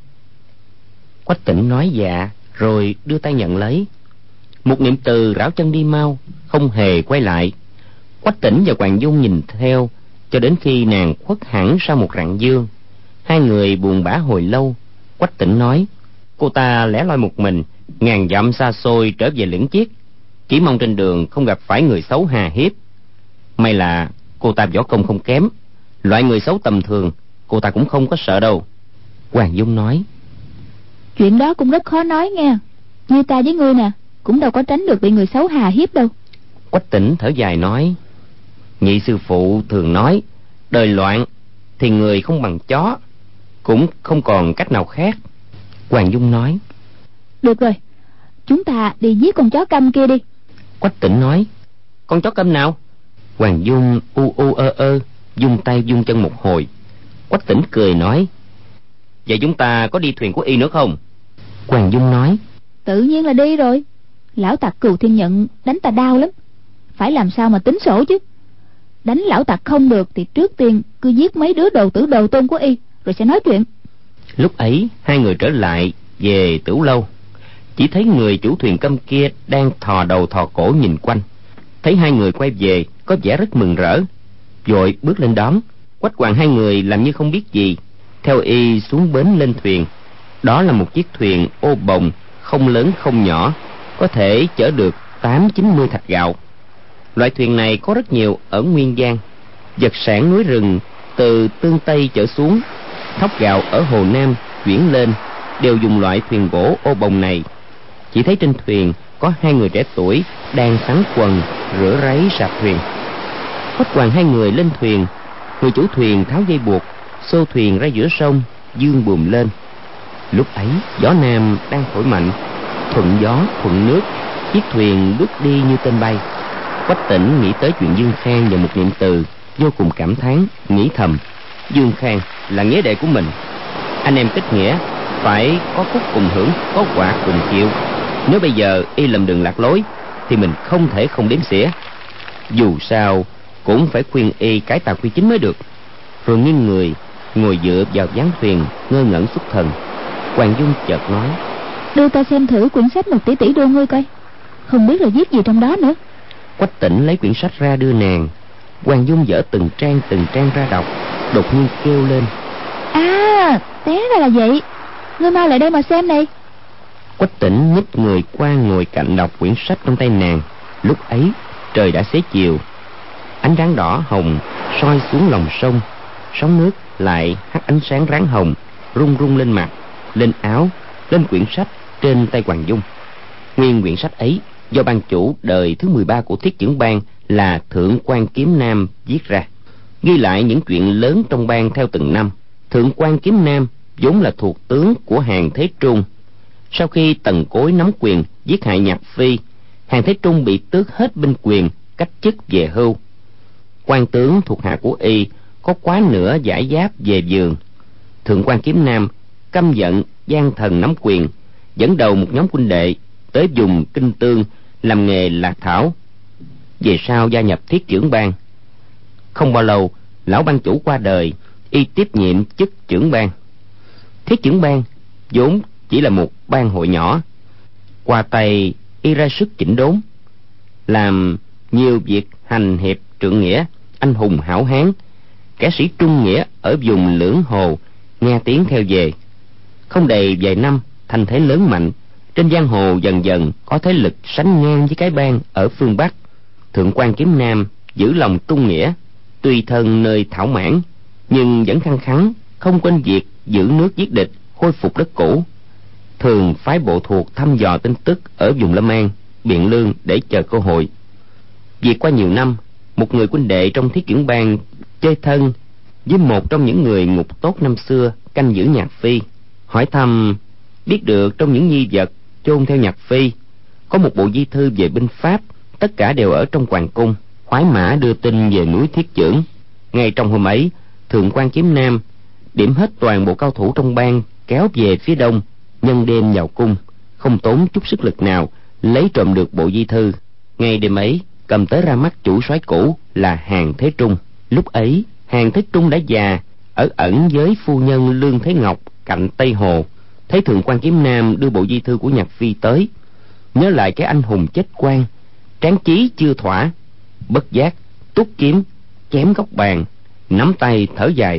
Quách Tĩnh nói dạ, rồi đưa tay nhận lấy. Một Niệm Từ rảo chân đi mau, không hề quay lại. Quách Tĩnh và Hoàng Dung nhìn theo cho đến khi nàng khuất hẳn sau một rặng dương. Hai người buồn bã hồi lâu. Quách Tĩnh nói: cô ta lẻ loi một mình ngàn dặm xa xôi trở về Lưỡng Chiết, chỉ mong trên đường không gặp phải người xấu hà hiếp. May là cô ta võ công không kém, loại người xấu tầm thường cô ta cũng không có sợ đâu. Hoàng Dung nói: chuyện đó cũng rất khó nói nghe. Như ta với ngươi nè, cũng đâu có tránh được bị người xấu hà hiếp đâu. Quách Tĩnh thở dài nói: nhị sư phụ thường nói, đời loạn thì người không bằng chó, cũng không còn cách nào khác. Hoàng Dung nói: được rồi, chúng ta đi giết con chó câm kia đi. Quách Tĩnh nói: con chó câm nào? Hoàng Dung u u ơ ơ, dung tay dung chân một hồi. Quách Tĩnh cười nói: vậy chúng ta có đi thuyền của Y nữa không? Hoàng Dung nói: tự nhiên là đi rồi. Lão tặc Cừu Thiên Nhận đánh ta đau lắm, phải làm sao mà tính sổ chứ. Đánh lão tặc không được thì trước tiên cứ giết mấy đứa đồ tử đồ tôn của Y, rồi sẽ nói chuyện. Lúc ấy hai người trở lại về Tửu Lâu, chỉ thấy người chủ thuyền câm kia đang thò đầu thò cổ nhìn quanh. Thấy hai người quay về có vẻ rất mừng rỡ, vội bước lên đón. Quách Hoàng hai người làm như không biết gì, theo Y xuống bến lên thuyền. Đó là một chiếc thuyền ô bồng, không lớn không nhỏ, có thể chở được tám chín mươi thạch gạo. Loại thuyền này có rất nhiều ở Nguyên Giang. Vật sản núi rừng từ Tương Tây chở xuống, thóc gạo ở Hồ Nam chuyển lên, đều dùng loại thuyền gỗ ô bồng này. Chỉ thấy trên thuyền có hai người trẻ tuổi đang sắn quần rửa ráy sạp thuyền. Quách Hoàng hai người lên thuyền, người chủ thuyền tháo dây buộc, xô thuyền ra giữa sông, dương buồm lên. Lúc ấy gió nam đang thổi mạnh, thuận gió thuận nước, chiếc thuyền bước đi như tên bay. Quách Tĩnh nghĩ tới chuyện Dương Khang và Một Niệm Từ, vô cùng cảm thán, nghĩ thầm: Dương Khang là nghĩa đệ của mình, anh em kết nghĩa phải có phúc cùng hưởng, có quả cùng chịu. Nếu bây giờ Y lầm đường lạc lối thì mình không thể không đếm xỉa. Dù sao cũng phải khuyên Y cải tà quy chính mới được. Rồi nghiêng người ngồi dựa vào ván thuyền, ngơ ngẩn xuất thần. Hoàng Dung chợt nói: đưa ta xem thử quyển sách một tỷ tỷ đưa ngươi coi, không biết là viết gì trong đó nữa. Quách Tĩnh lấy quyển sách ra đưa nàng. Hoàng Dung dở từng trang từng trang ra đọc, đột nhiên kêu lên: à, té ra là vậy, ngươi mau lại đây mà xem này. Quách Tĩnh nhích người qua ngồi cạnh đọc quyển sách trong tay nàng. Lúc ấy trời đã xế chiều, ánh ráng đỏ hồng soi xuống lòng sông, sóng nước lại hắt ánh sáng ráng hồng rung rung lên mặt, lên áo, lên quyển sách trên tay Hoàng Dung. Nguyên quyển sách ấy do ban chủ đời thứ mười ba của Thiết Chưởng Bang là Thượng quan Kiếm Nam viết ra, ghi lại những chuyện lớn trong bang theo từng năm. Thượng quan Kiếm Nam vốn là thuộc tướng của Hàn Thế Trung. Sau khi Tần Cối nắm quyền giết hại Nhạc Phi, Hàn Thế Trung bị tước hết binh quyền, cách chức về hưu. Quan tướng thuộc hạ của y có quá nửa giải giáp về giường. Thượng quan Kiếm Nam căm giận gian thần nắm quyền, dẫn đầu một nhóm quân đệ tới vùng Kinh Tương làm nghề lạc thảo. Về sau gia nhập Thiết Chưởng bang. Không bao lâu, lão bang chủ qua đời, y tiếp nhiệm chức trưởng bang. Thiết Chưởng bang vốn chỉ là một bang hội nhỏ, qua tay y ra sức chỉnh đốn, làm nhiều việc hành hiệp trượng nghĩa, anh hùng hảo hán. Kẻ sĩ trung nghĩa ở vùng Lưỡng Hồ nghe tiếng theo về. Không đầy vài năm, thành thế lớn mạnh, trên giang hồ dần dần có thế lực sánh ngang với cái bang ở phương Bắc. Thượng quan Kiếm Nam giữ lòng trung nghĩa, tuy thân nơi thảo mãn, nhưng vẫn khăng khăng không quên việc giữ nước giết địch, khôi phục đất cũ. Thường phái bộ thuộc thăm dò tin tức ở vùng Lâm An, Biện Lương để chờ cơ hội. Việc qua nhiều năm, một người huynh đệ trong Thiết Chưởng bang chơi thân với một trong những người ngục tốt năm xưa canh giữ Nhạc Phi, hỏi thăm biết được trong những di vật chôn theo Nhạc Phi có một bộ di thư về binh pháp, tất cả đều ở trong hoàng cung. Khoái mã đưa tin về núi Thiết Chưởng. Ngay trong hôm ấy, Thượng quan Kiếm Nam điểm hết toàn bộ cao thủ trong bang kéo về phía đông, nhân đêm vào cung, không tốn chút sức lực nào lấy trộm được bộ di thư. Ngay đêm ấy, cầm tới ra mắt chủ soái cũ là Hàn Thế Trung. Lúc ấy Hàn Thế Trung đã già, ở ẩn với phu nhân Lương Thế Ngọc cạnh Tây Hồ. Thấy Thượng quan Kiếm Nam đưa bộ di thư của Nhạc Phi tới, nhớ lại cái anh hùng chết quan, tráng chí chưa thỏa, bất giác túc kiếm chém góc bàn, nắm tay thở dài.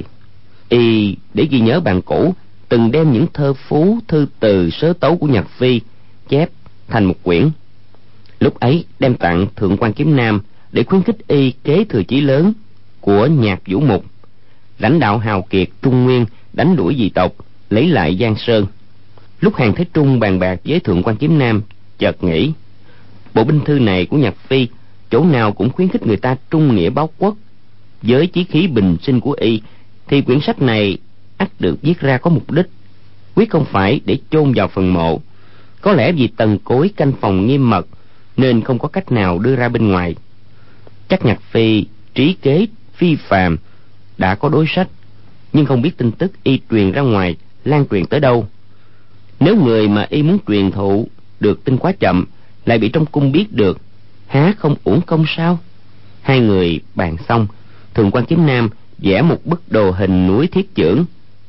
Y để ghi nhớ bạn cũ từng đem những thơ phú, thư từ, sớ tấu của Nhạc Phi chép thành một quyển. Lúc ấy đem tặng Thượng quan Kiếm Nam để khuyến khích y kế thừa chí lớn của Nhạc Vũ Mục, lãnh đạo hào kiệt Trung Nguyên, đánh đuổi dị tộc, lấy lại Giang Sơn. Lúc Hàn Thế Trung bàn bạc với Thượng quan Kiếm Nam, chợt nghĩ, bộ binh thư này của Nhạc Phi chỗ nào cũng khuyến khích người ta trung nghĩa báo quốc. Với chí khí bình sinh của y thì quyển sách này ắt được viết ra có mục đích, quyết không phải để chôn vào phần mộ. Có lẽ vì Tần Cối canh phòng nghiêm mật nên không có cách nào đưa ra bên ngoài. Chắc Nhạc Phi trí kế phi phàm, đã có đối sách, nhưng không biết tin tức y truyền ra ngoài lan truyền tới đâu. Nếu người mà y muốn truyền thụ được tin quá chậm, lại bị trong cung biết được, há không uổng công sao? Hai người bàn xong, Thượng quan Kiếm Nam vẽ một bức đồ hình núi Thiết Chưởng.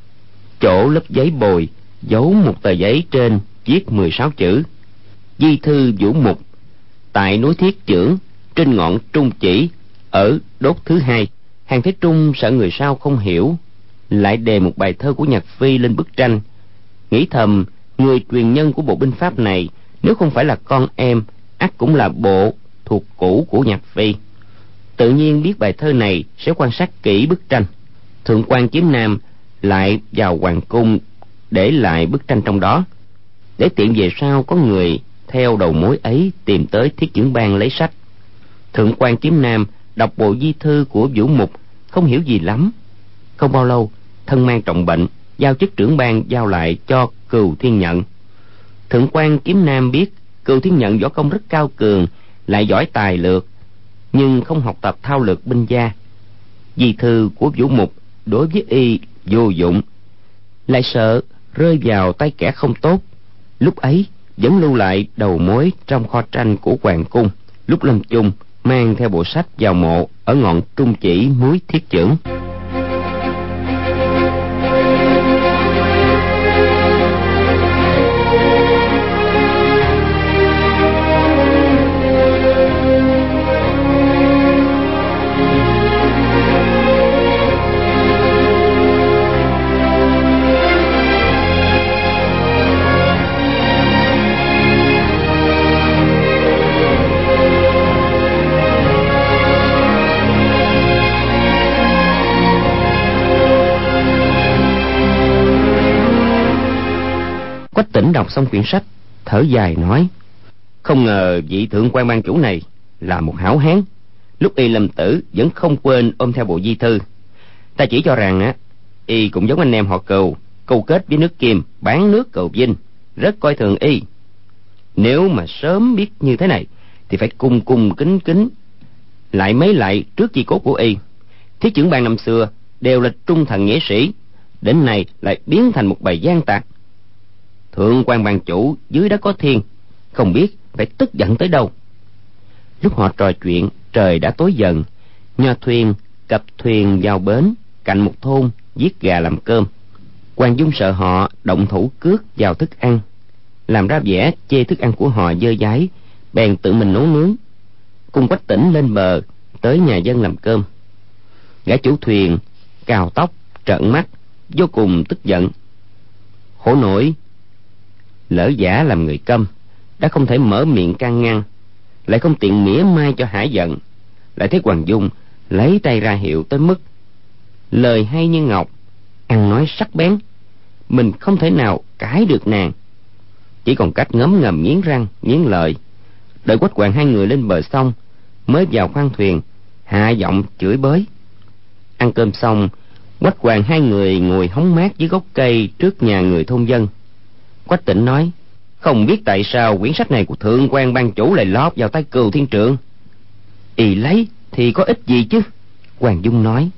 Chỗ lớp giấy bồi giấu một tờ giấy trên viết mười sáu chữ: Di thư Vũ Mục, tại núi Thiết Chưởng, trên ngọn trung chỉ, ở đốt thứ hai. Hàn Thế Trung sợ người sau không hiểu, lại đề một bài thơ của Nhạc Phi lên bức tranh, nghĩ thầm người truyền nhân của bộ binh pháp này nếu không phải là con em, ắt cũng là bộ thuộc cũ của Nhạc Phi. Tự nhiên biết bài thơ này sẽ quan sát kỹ bức tranh. Thượng quan Kiếm Nam lại vào hoàng cung để lại bức tranh trong đó, để tiện về sau có người theo đầu mối ấy tìm tới Thiết Chưởng bang lấy sách. Thượng quan Kiếm Nam đọc bộ di thư của Vũ Mục không hiểu gì lắm. Không bao lâu, thân mang trọng bệnh, giao chức trưởng bang giao lại cho Cừu Thiên Nhận. Thượng quan Kiếm Nam biết Cừu Thiên Nhận võ công rất cao cường, lại giỏi tài lược, nhưng không học tập thao lược binh gia. Di thư của Vũ Mục đối với y vô dụng, lại sợ rơi vào tay kẻ không tốt. Lúc ấy vẫn lưu lại đầu mối trong kho tranh của hoàng cung. Lúc lâm chung mang theo bộ sách vào mộ ở ngọn trung chỉ núi Thiết Chưởng. Quách Tỉnh đọc xong quyển sách, thở dài nói: Không ngờ vị thượng quan ban chủ này là một hảo hán, lúc y lâm tử vẫn không quên ôm theo bộ di thư. Ta chỉ cho rằng á, y cũng giống anh em họ Cừu, câu kết với nước Kim, bán nước cầu vinh, rất coi thường y. Nếu mà sớm biết như thế này thì phải cung cung kính kính lại mấy lại trước chi cốt của y. Thiết trưởng ban năm xưa đều là trung thần nghĩa sĩ, đến nay lại biến thành một bầy gian tặc. Thượng quan ban chủ dưới đất có thiên, không biết phải tức giận tới đâu. Lúc họ trò chuyện, trời đã tối dần. Nho thuyền cập thuyền vào bến cạnh một thôn giết gà làm cơm. Hoàng Dung sợ họ động thủ cướp vào thức ăn, làm ra vẻ chê thức ăn của họ dơ dáy, bèn tự mình nấu nướng, cùng Quách Tĩnh lên bờ tới nhà dân làm cơm. Gã chủ thuyền cào tóc trợn mắt, vô cùng tức giận. Khổ nổi lỡ giả làm người câm, đã không thể mở miệng can ngăn, lại không tiện mỉa mai cho hả giận. Lại thấy Hoàng Dung lấy tay ra hiệu tới mức lời hay như ngọc, ăn nói sắc bén, mình không thể nào cãi được nàng, chỉ còn cách ngấm ngầm nghiến răng nghiến lợi. Đợi Quách Hoàng hai người lên bờ xong mới vào khoang thuyền hạ giọng chửi bới. Ăn cơm xong, Quách Hoàng hai người ngồi hóng mát dưới gốc cây trước nhà người thôn dân. Quách Tĩnh nói: không biết tại sao quyển sách này của thượng quan ban chủ lại lọt vào tay Cừu Thiên Trượng. Y lấy thì có ích gì chứ? Hoàng Dung nói: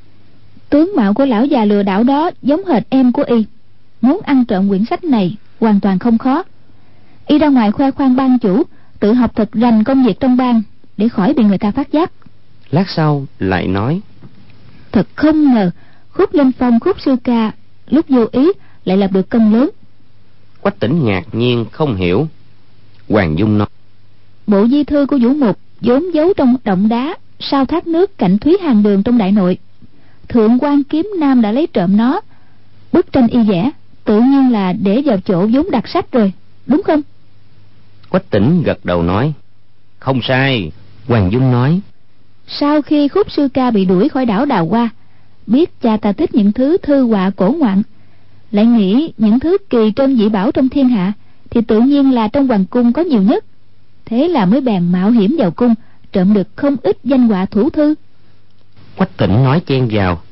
tướng mạo của lão già lừa đảo đó giống hệt em của y, muốn ăn trộm quyển sách này hoàn toàn không khó. Y ra ngoài khoe khoang ban chủ, tự học thật rành công việc trong bang để khỏi bị người ta phát giác. Lát sau lại nói: thật không ngờ Khúc Linh Phong, Khúc sư ca lúc vô ý lại lập được công lớn. Quách Tĩnh ngạc nhiên không hiểu. Hoàng Dung nói: bộ di thư của Vũ Mục vốn giấu trong động đá sau thác nước cạnh Thúy Hàng Đường trong Đại Nội. Thượng quan Kiếm Nam đã lấy trộm nó. Bức tranh y vẽ tự nhiên là để vào chỗ vốn đặt sách rồi, đúng không? Quách Tĩnh gật đầu nói: không sai. Hoàng Dung nói: sau khi Khúc sư ca bị đuổi khỏi đảo Đào Hoa, biết cha ta thích những thứ thư họa cổ ngoạn, lại nghĩ những thứ kỳ trân dị bảo trong thiên hạ thì tự nhiên là trong hoàng cung có nhiều nhất, thế là mới bèn mạo hiểm vào cung, trộm được không ít danh họa thủ thư. Quách Tĩnh nói chen vào: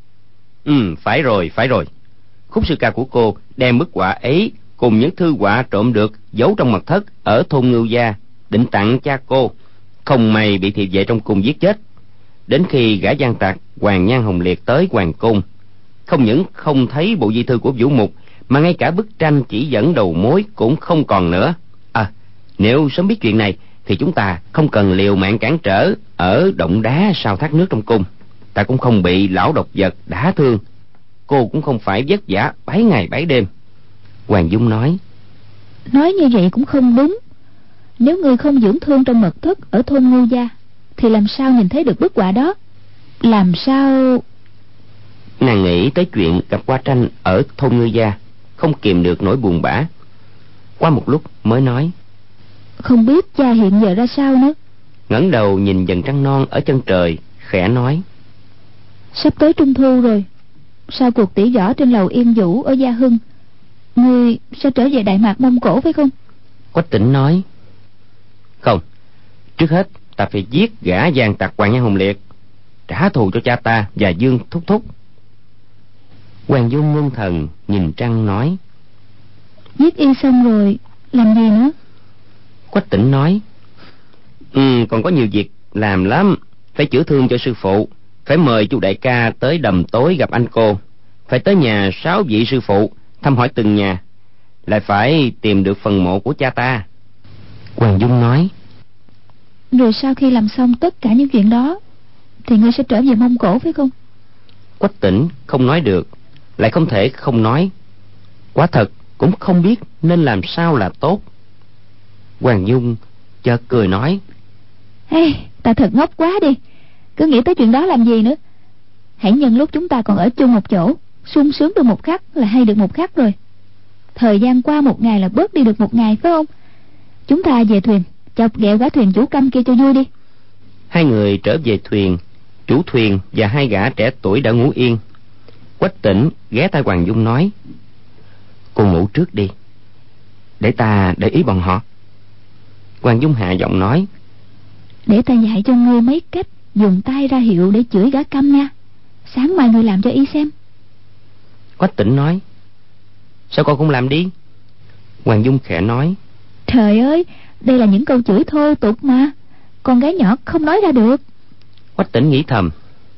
ừ, phải rồi, phải rồi. Khúc sư ca của cô đem bức họa ấy cùng những thư họa trộm được giấu trong mật thất ở thôn Ngưu Gia, định tặng cha cô, không may bị thị vệ trong cung giết chết. Đến khi gã gian tặc Hoàng Nhan Hồng Liệt tới hoàng cung, không những không thấy bộ di thư của Vũ Mục, mà ngay cả bức tranh chỉ dẫn đầu mối cũng không còn nữa. À, nếu sớm biết chuyện này thì chúng ta không cần liều mạng cản trở ở động đá sau thác nước trong cung, ta cũng không bị lão độc vật đả thương, cô cũng không phải vất vả bảy ngày bảy đêm. Hoàng Dung nói: nói như vậy cũng không đúng. Nếu người không dưỡng thương trong mật thất ở thôn Ngưu Gia thì làm sao nhìn thấy được bức họa đó? Làm sao... Nàng nghĩ tới chuyện gặp qua tranh ở thôn Ngưu Gia, không kìm được nỗi buồn bã. Qua một lúc mới nói: không biết cha hiện giờ ra sao nữa. Ngẩng đầu nhìn dần trăng non ở chân trời, khẽ nói: sắp tới trung thu rồi, sau cuộc tỉ võ trên lầu Yên Vũ ở Gia Hưng, ngươi sẽ trở về Đại Mạc Mông Cổ phải không? Quách Tĩnh nói: không, trước hết ta phải giết gã gian tặc Hoàng Nhan Hồng Liệt, trả thù cho cha ta và Dương thúc thúc. Hoàng Dung ngưng thần nhìn trăng nói: giết y xong rồi làm gì nữa? Quách Tĩnh nói: ừ, còn có nhiều việc làm lắm. Phải chữa thương cho sư phụ, phải mời chu đại ca tới đầm tối gặp anh cô, phải tới nhà sáu vị sư phụ thăm hỏi từng nhà, lại phải tìm được phần mộ của cha ta. Hoàng Dung nói: rồi sau khi làm xong tất cả những chuyện đó thì ngươi sẽ trở về Mông Cổ phải không? Quách Tĩnh không nói được, lại không thể không nói. Quả thật cũng không biết nên làm sao là tốt. Hoàng Dung chợt cười nói: hey, ta thật ngốc quá đi, cứ nghĩ tới chuyện đó làm gì nữa. Hãy nhân lúc chúng ta còn ở chung một chỗ, sung sướng được một khắc là hay được một khắc rồi. Thời gian qua một ngày là bớt đi được một ngày phải không? Chúng ta về thuyền, chọc ghẹo gã thuyền chủ câm kia cho vui đi. Hai người trở về thuyền, chủ thuyền và hai gã trẻ tuổi đã ngủ yên. Quách Tĩnh ghé tai Hoàng Dung nói: cô ngủ trước đi, để ta để ý bọn họ. Hoàng Dung hạ giọng nói: Để ta dạy cho ngươi mấy cách dùng tay ra hiệu để chửi gã câm nha. Sáng mai ngươi làm cho y xem. Quách Tĩnh nói: Sao con không làm đi? Hoàng Dung khẽ nói: Trời ơi, đây là những câu chửi thô tục mà, con gái nhỏ không nói ra được. Quách Tĩnh nghĩ thầm: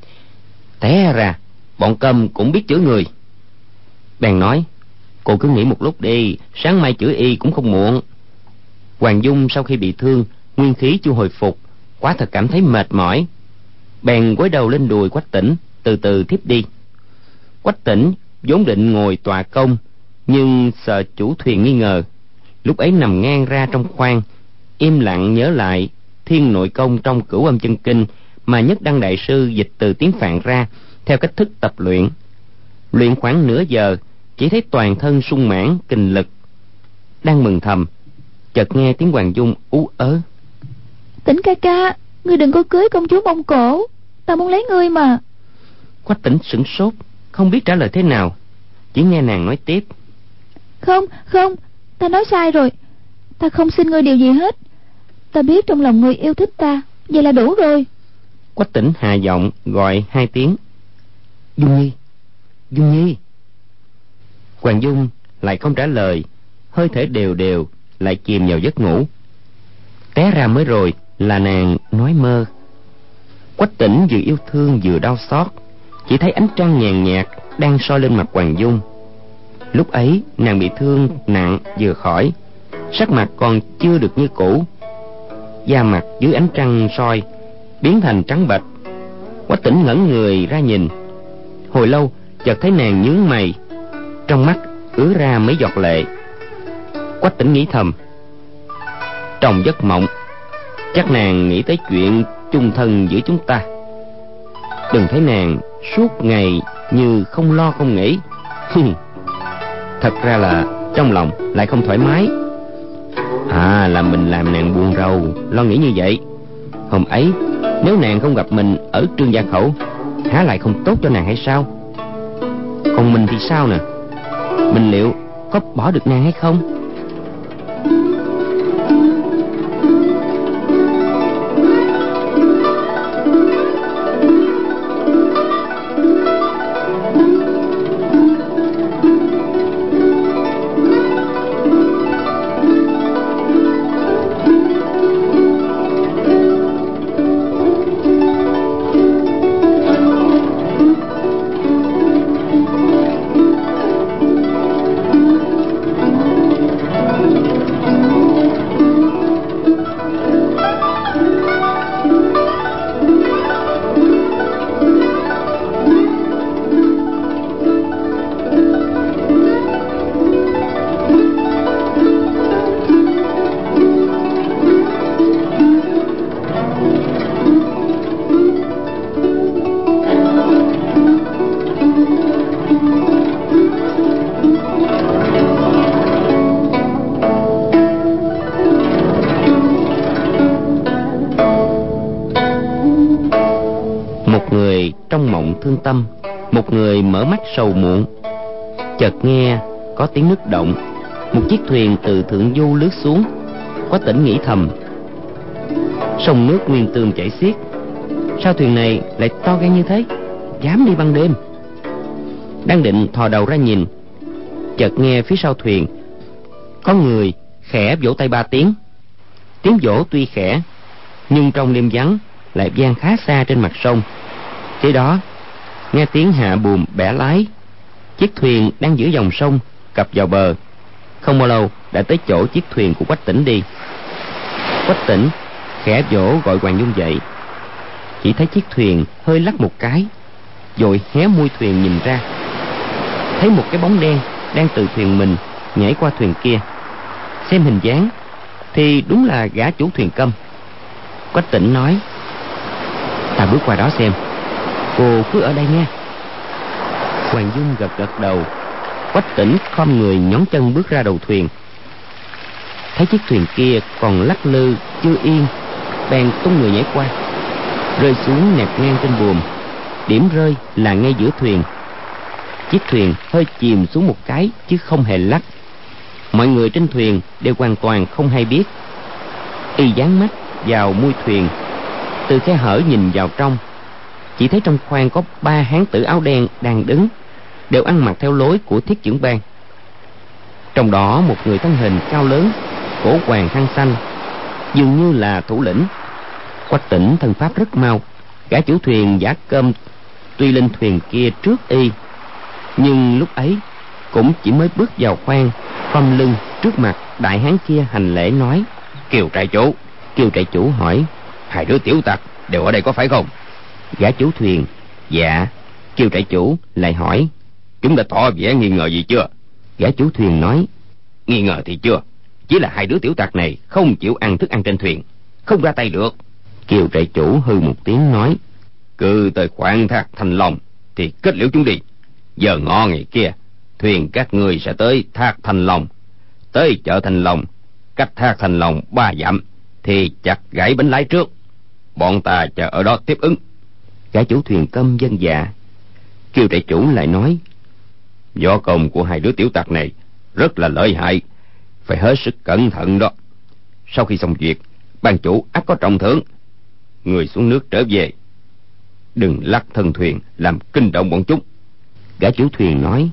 Té ra bọn câm cũng biết chửi người. Bèn nói: Cô cứ nghĩ một lúc đi, sáng mai chửi y cũng không muộn. Hoàng Dung sau khi bị thương, nguyên khí chưa hồi phục, quá thật cảm thấy mệt mỏi, bèn gối đầu lên đùi Quách Tĩnh, từ từ thiếp đi. Quách Tĩnh vốn định ngồi tọa công, nhưng sợ chủ thuyền nghi ngờ, lúc ấy nằm ngang ra trong khoang, im lặng nhớ lại thiên nội công trong Cửu Âm Chân Kinh mà Nhất Đăng đại sư dịch từ tiếng Phạn ra, theo cách thức tập luyện. Luyện khoảng nửa giờ, chỉ thấy toàn thân sung mãn kình lực. Đang mừng thầm, chợt nghe tiếng Hoàng Dung ú ớ: Tĩnh ca ca, ngươi đừng có cưới công chúa Mông Cổ, ta muốn lấy ngươi mà. Quách Tĩnh sửng sốt, không biết trả lời thế nào. Chỉ nghe nàng nói tiếp: Không, không, ta nói sai rồi. Ta không xin ngươi điều gì hết. Ta biết trong lòng ngươi yêu thích ta, vậy là đủ rồi. Quách Tĩnh hạ giọng gọi hai tiếng: Dung Nhi, Dung Nhi. Hoàng Dung lại không trả lời, hơi thở đều đều lại chìm vào giấc ngủ. Té ra mới rồi là nàng nói mơ. Quách Tĩnh vừa yêu thương vừa đau xót, chỉ thấy ánh trăng nhàn nhạt đang soi lên mặt Hoàng Dung. Lúc ấy nàng bị thương nặng vừa khỏi, sắc mặt còn chưa được như cũ, da mặt dưới ánh trăng soi biến thành trắng bệch. Quách Tĩnh ngẩn người ra nhìn, hồi lâu chợt thấy nàng nhướng mày, trong mắt ứa ra mấy giọt lệ. Quách Tĩnh nghĩ thầm: Trong giấc mộng chắc nàng nghĩ tới chuyện chung thân giữa chúng ta. Đừng thấy nàng suốt ngày như không lo không nghĩ. Thật ra là trong lòng lại không thoải mái. À, là mình làm nàng buồn rầu, lo nghĩ như vậy. Hôm ấy nếu nàng không gặp mình ở Trương Gia Khẩu, há lại không tốt cho nàng hay sao? Còn mình thì sao nè? Mình liệu có bỏ được nàng hay không? Thương tâm, một người mở mắt sầu muộn. Chợt nghe có tiếng nước động, một chiếc thuyền từ thượng du lướt xuống. Quách Tĩnh nghĩ thầm: Sông nước nguyên tường chảy xiết, sao thuyền này lại to gan như thế, dám đi ban đêm? Đang định thò đầu ra nhìn, chợt nghe phía sau thuyền có người khẽ vỗ tay ba tiếng. Tiếng vỗ tuy khẽ, nhưng trong đêm vắng lại vang khá xa trên mặt sông. Kế đó nghe tiếng hạ buồm bẻ lái, chiếc thuyền đang giữa dòng sông cập vào bờ. Không bao lâu đã tới chỗ chiếc thuyền của Quách Tĩnh đi. Quách Tĩnh khẽ vỗ gọi Hoàng Dung dậy, chỉ thấy chiếc thuyền hơi lắc một cái, vội hé mui thuyền nhìn ra, thấy một cái bóng đen đang từ thuyền mình nhảy qua thuyền kia. Xem hình dáng thì đúng là gã chủ thuyền Câm. Quách Tĩnh nói: Ta bước qua đó xem, cô cứ ở đây nghe. Hoàng Dung gật gật đầu. Quách Tĩnh khom người nhón chân bước ra đầu thuyền, thấy chiếc thuyền kia còn lắc lư chưa yên, bèn tung người nhảy qua, rơi xuống nẹp ngang trên buồm. Điểm rơi là ngay giữa thuyền. Chiếc thuyền hơi chìm xuống một cái chứ không hề lắc. Mọi người trên thuyền đều hoàn toàn không hay biết. Y dán mắt vào mui thuyền, Từ khe hở nhìn vào trong, chỉ thấy trong khoang có ba hán tử áo đen đang đứng, đều ăn mặc theo lối của Thiết Chưởng Bang. Trong đó một người thân hình cao lớn, cổ hoàng khăn xanh, dường như là thủ lĩnh. Quách Tỉnh thân pháp rất mau, gã chủ thuyền Giả Cơm tuy lên thuyền kia trước y, nhưng lúc ấy cũng chỉ mới bước vào khoang, khom lưng trước mặt đại hán kia hành lễ nói: Kiều trại chủ. Kiều trại chủ hỏi: Hai đứa tiểu tặc đều ở đây có phải không? Gã chủ thuyền: Dạ. Kiều trại chủ lại hỏi: Chúng đã tỏ vẻ nghi ngờ gì chưa? Gã chủ thuyền nói: Nghi ngờ thì chưa, chỉ là hai đứa tiểu tặc này không chịu ăn thức ăn trên thuyền, không ra tay được. Kiều trại chủ hư một tiếng nói: Cứ tới khoáng thác Thanh Long thì kết liễu chúng đi. Giờ ngọ ngày kia, thuyền các người sẽ tới thác Thanh Long. Tới chợ Thanh Long, cách thác Thanh Long ba dặm, thì chặt gãy bánh lái trước. Bọn ta chờ ở đó tiếp ứng. Gã chủ thuyền câm dân dạ. Kiều trại chủ lại nói: Võ công của hai đứa tiểu tặc này rất là lợi hại, phải hết sức cẩn thận đó. Sau khi xong việc, ban chủ ắt có trọng thưởng. Người xuống nước trở về, đừng lắc thân thuyền làm kinh động bọn chúng. Gã chủ thuyền nói: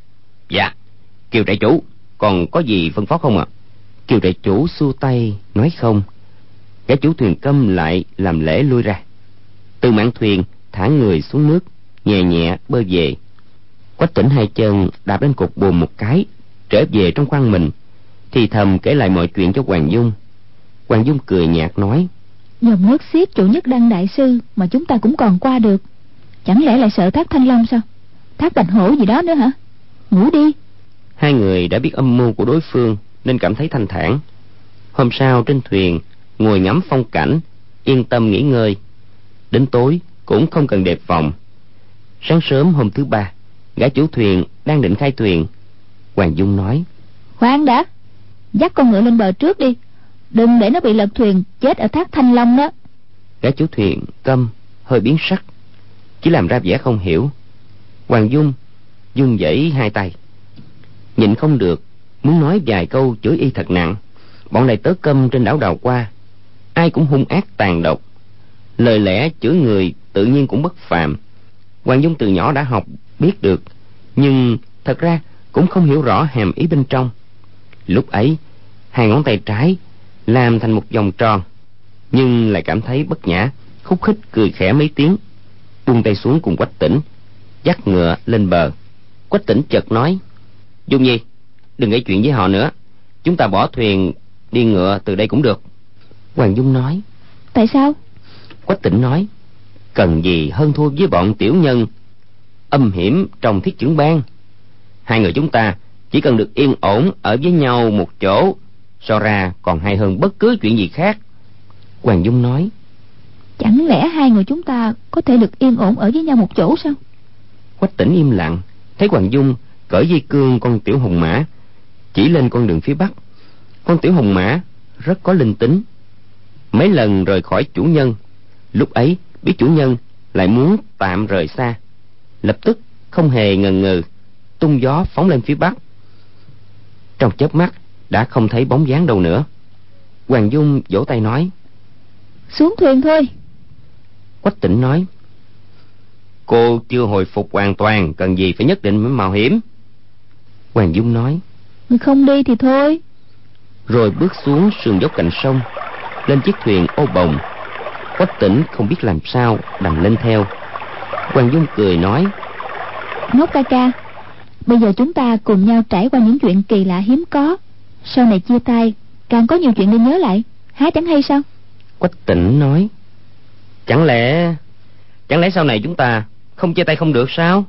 Dạ. Kiều trại chủ còn có gì phân phó không ạ? À? Kiều trại chủ xua tay nói không. Gã chủ thuyền câm lại làm lễ lui ra. Từ mạn thuyền thả người xuống nước, nhẹ nhẹ bơi về. Quách Tỉnh hai chân đạp lên cột buồm một cái, trở về trong khoang mình, thì thầm kể lại mọi chuyện cho Hoàng Dung. Hoàng Dung cười nhạt nói: Dòng nước xiết chủ nhất đăng đại sư mà chúng ta cũng còn qua được, chẳng lẽ lại sợ thác Thanh Long sao? Thác Bạch Hổ gì đó nữa hả? Ngủ đi. Hai người đã biết âm mưu của đối phương nên cảm thấy thanh thản. Hôm sau trên thuyền ngồi ngắm phong cảnh, yên tâm nghỉ ngơi. Đến tối cũng không cần đề phòng. Sáng sớm hôm thứ ba, gã chủ thuyền đang định khai thuyền. Hoàng Dung nói: Khoan đã, dắt con ngựa lên bờ trước đi, đừng để nó bị lật thuyền chết ở thác Thanh Long đó. Gã chủ thuyền câm hơi biến sắc, chỉ làm ra vẻ không hiểu. Hoàng Dung dung dãy hai tay, nhịn không được muốn nói vài câu chửi y thật nặng. Bọn này tớ câm trên đảo Đào Hoa, ai cũng hung ác tàn độc, lời lẽ chửi người tự nhiên cũng bất phàm. Hoàng Dung từ nhỏ đã học biết được, nhưng thật ra cũng không hiểu rõ hàm ý bên trong. Lúc ấy hai ngón tay trái làm thành một vòng tròn, nhưng lại cảm thấy bất nhã, khúc khích cười khẽ mấy tiếng, buông tay xuống cùng Quách Tỉnh, dắt ngựa lên bờ. Quách Tỉnh chợt nói: Dung Nhi, đừng gây chuyện với họ nữa, chúng ta bỏ thuyền đi ngựa từ đây cũng được. Hoàng Dung nói: Tại sao? Quách Tỉnh nói: Cần gì hơn thua với bọn tiểu nhân âm hiểm trong Thiết Chưởng Bang. Hai người chúng ta chỉ cần được yên ổn ở với nhau một chỗ, so ra còn hay hơn bất cứ chuyện gì khác. Hoàng Dung nói: Chẳng lẽ hai người chúng ta có thể được yên ổn ở với nhau một chỗ sao? Quách Tỉnh im lặng, thấy Hoàng Dung cởi dây cương con tiểu hồng mã, chỉ lên con đường phía bắc. Con tiểu hồng mã rất có linh tính, mấy lần rời khỏi chủ nhân. Lúc ấy biết chủ nhân lại muốn tạm rời xa, lập tức không hề ngần ngừ tung gió phóng lên phía bắc. Trong chớp mắt đã không thấy bóng dáng đâu nữa. Hoàng Dung vỗ tay nói: Xuống thuyền thôi. Quách Tỉnh nói: Cô chưa hồi phục hoàn toàn, cần gì phải nhất định phải mạo hiểm. Hoàng Dung nói: Người không đi thì thôi. Rồi bước xuống sườn dốc cạnh sông, lên chiếc thuyền ô bồng. Quách Tỉnh không biết làm sao đành lên theo. Hoàng Dung cười nói: Ngốc ca ca, bây giờ chúng ta cùng nhau trải qua những chuyện kỳ lạ hiếm có, sau này chia tay càng có nhiều chuyện để nhớ lại, há chẳng hay sao? Quách Tỉnh nói: Chẳng lẽ Chẳng lẽ sau này chúng ta không chia tay không được sao?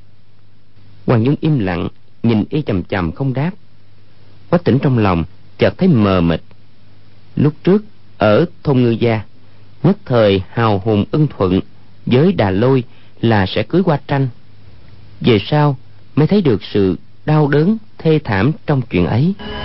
Hoàng Dung im lặng nhìn y chằm chằm không đáp. Quách Tỉnh trong lòng chợt thấy mờ mịt. Lúc trước ở thôn Ngư Gia, nhất thời hào hùng ưng thuận với Đà Lôi là sẽ cưới qua tranh. Về sau mới thấy được sự đau đớn thê thảm trong chuyện ấy.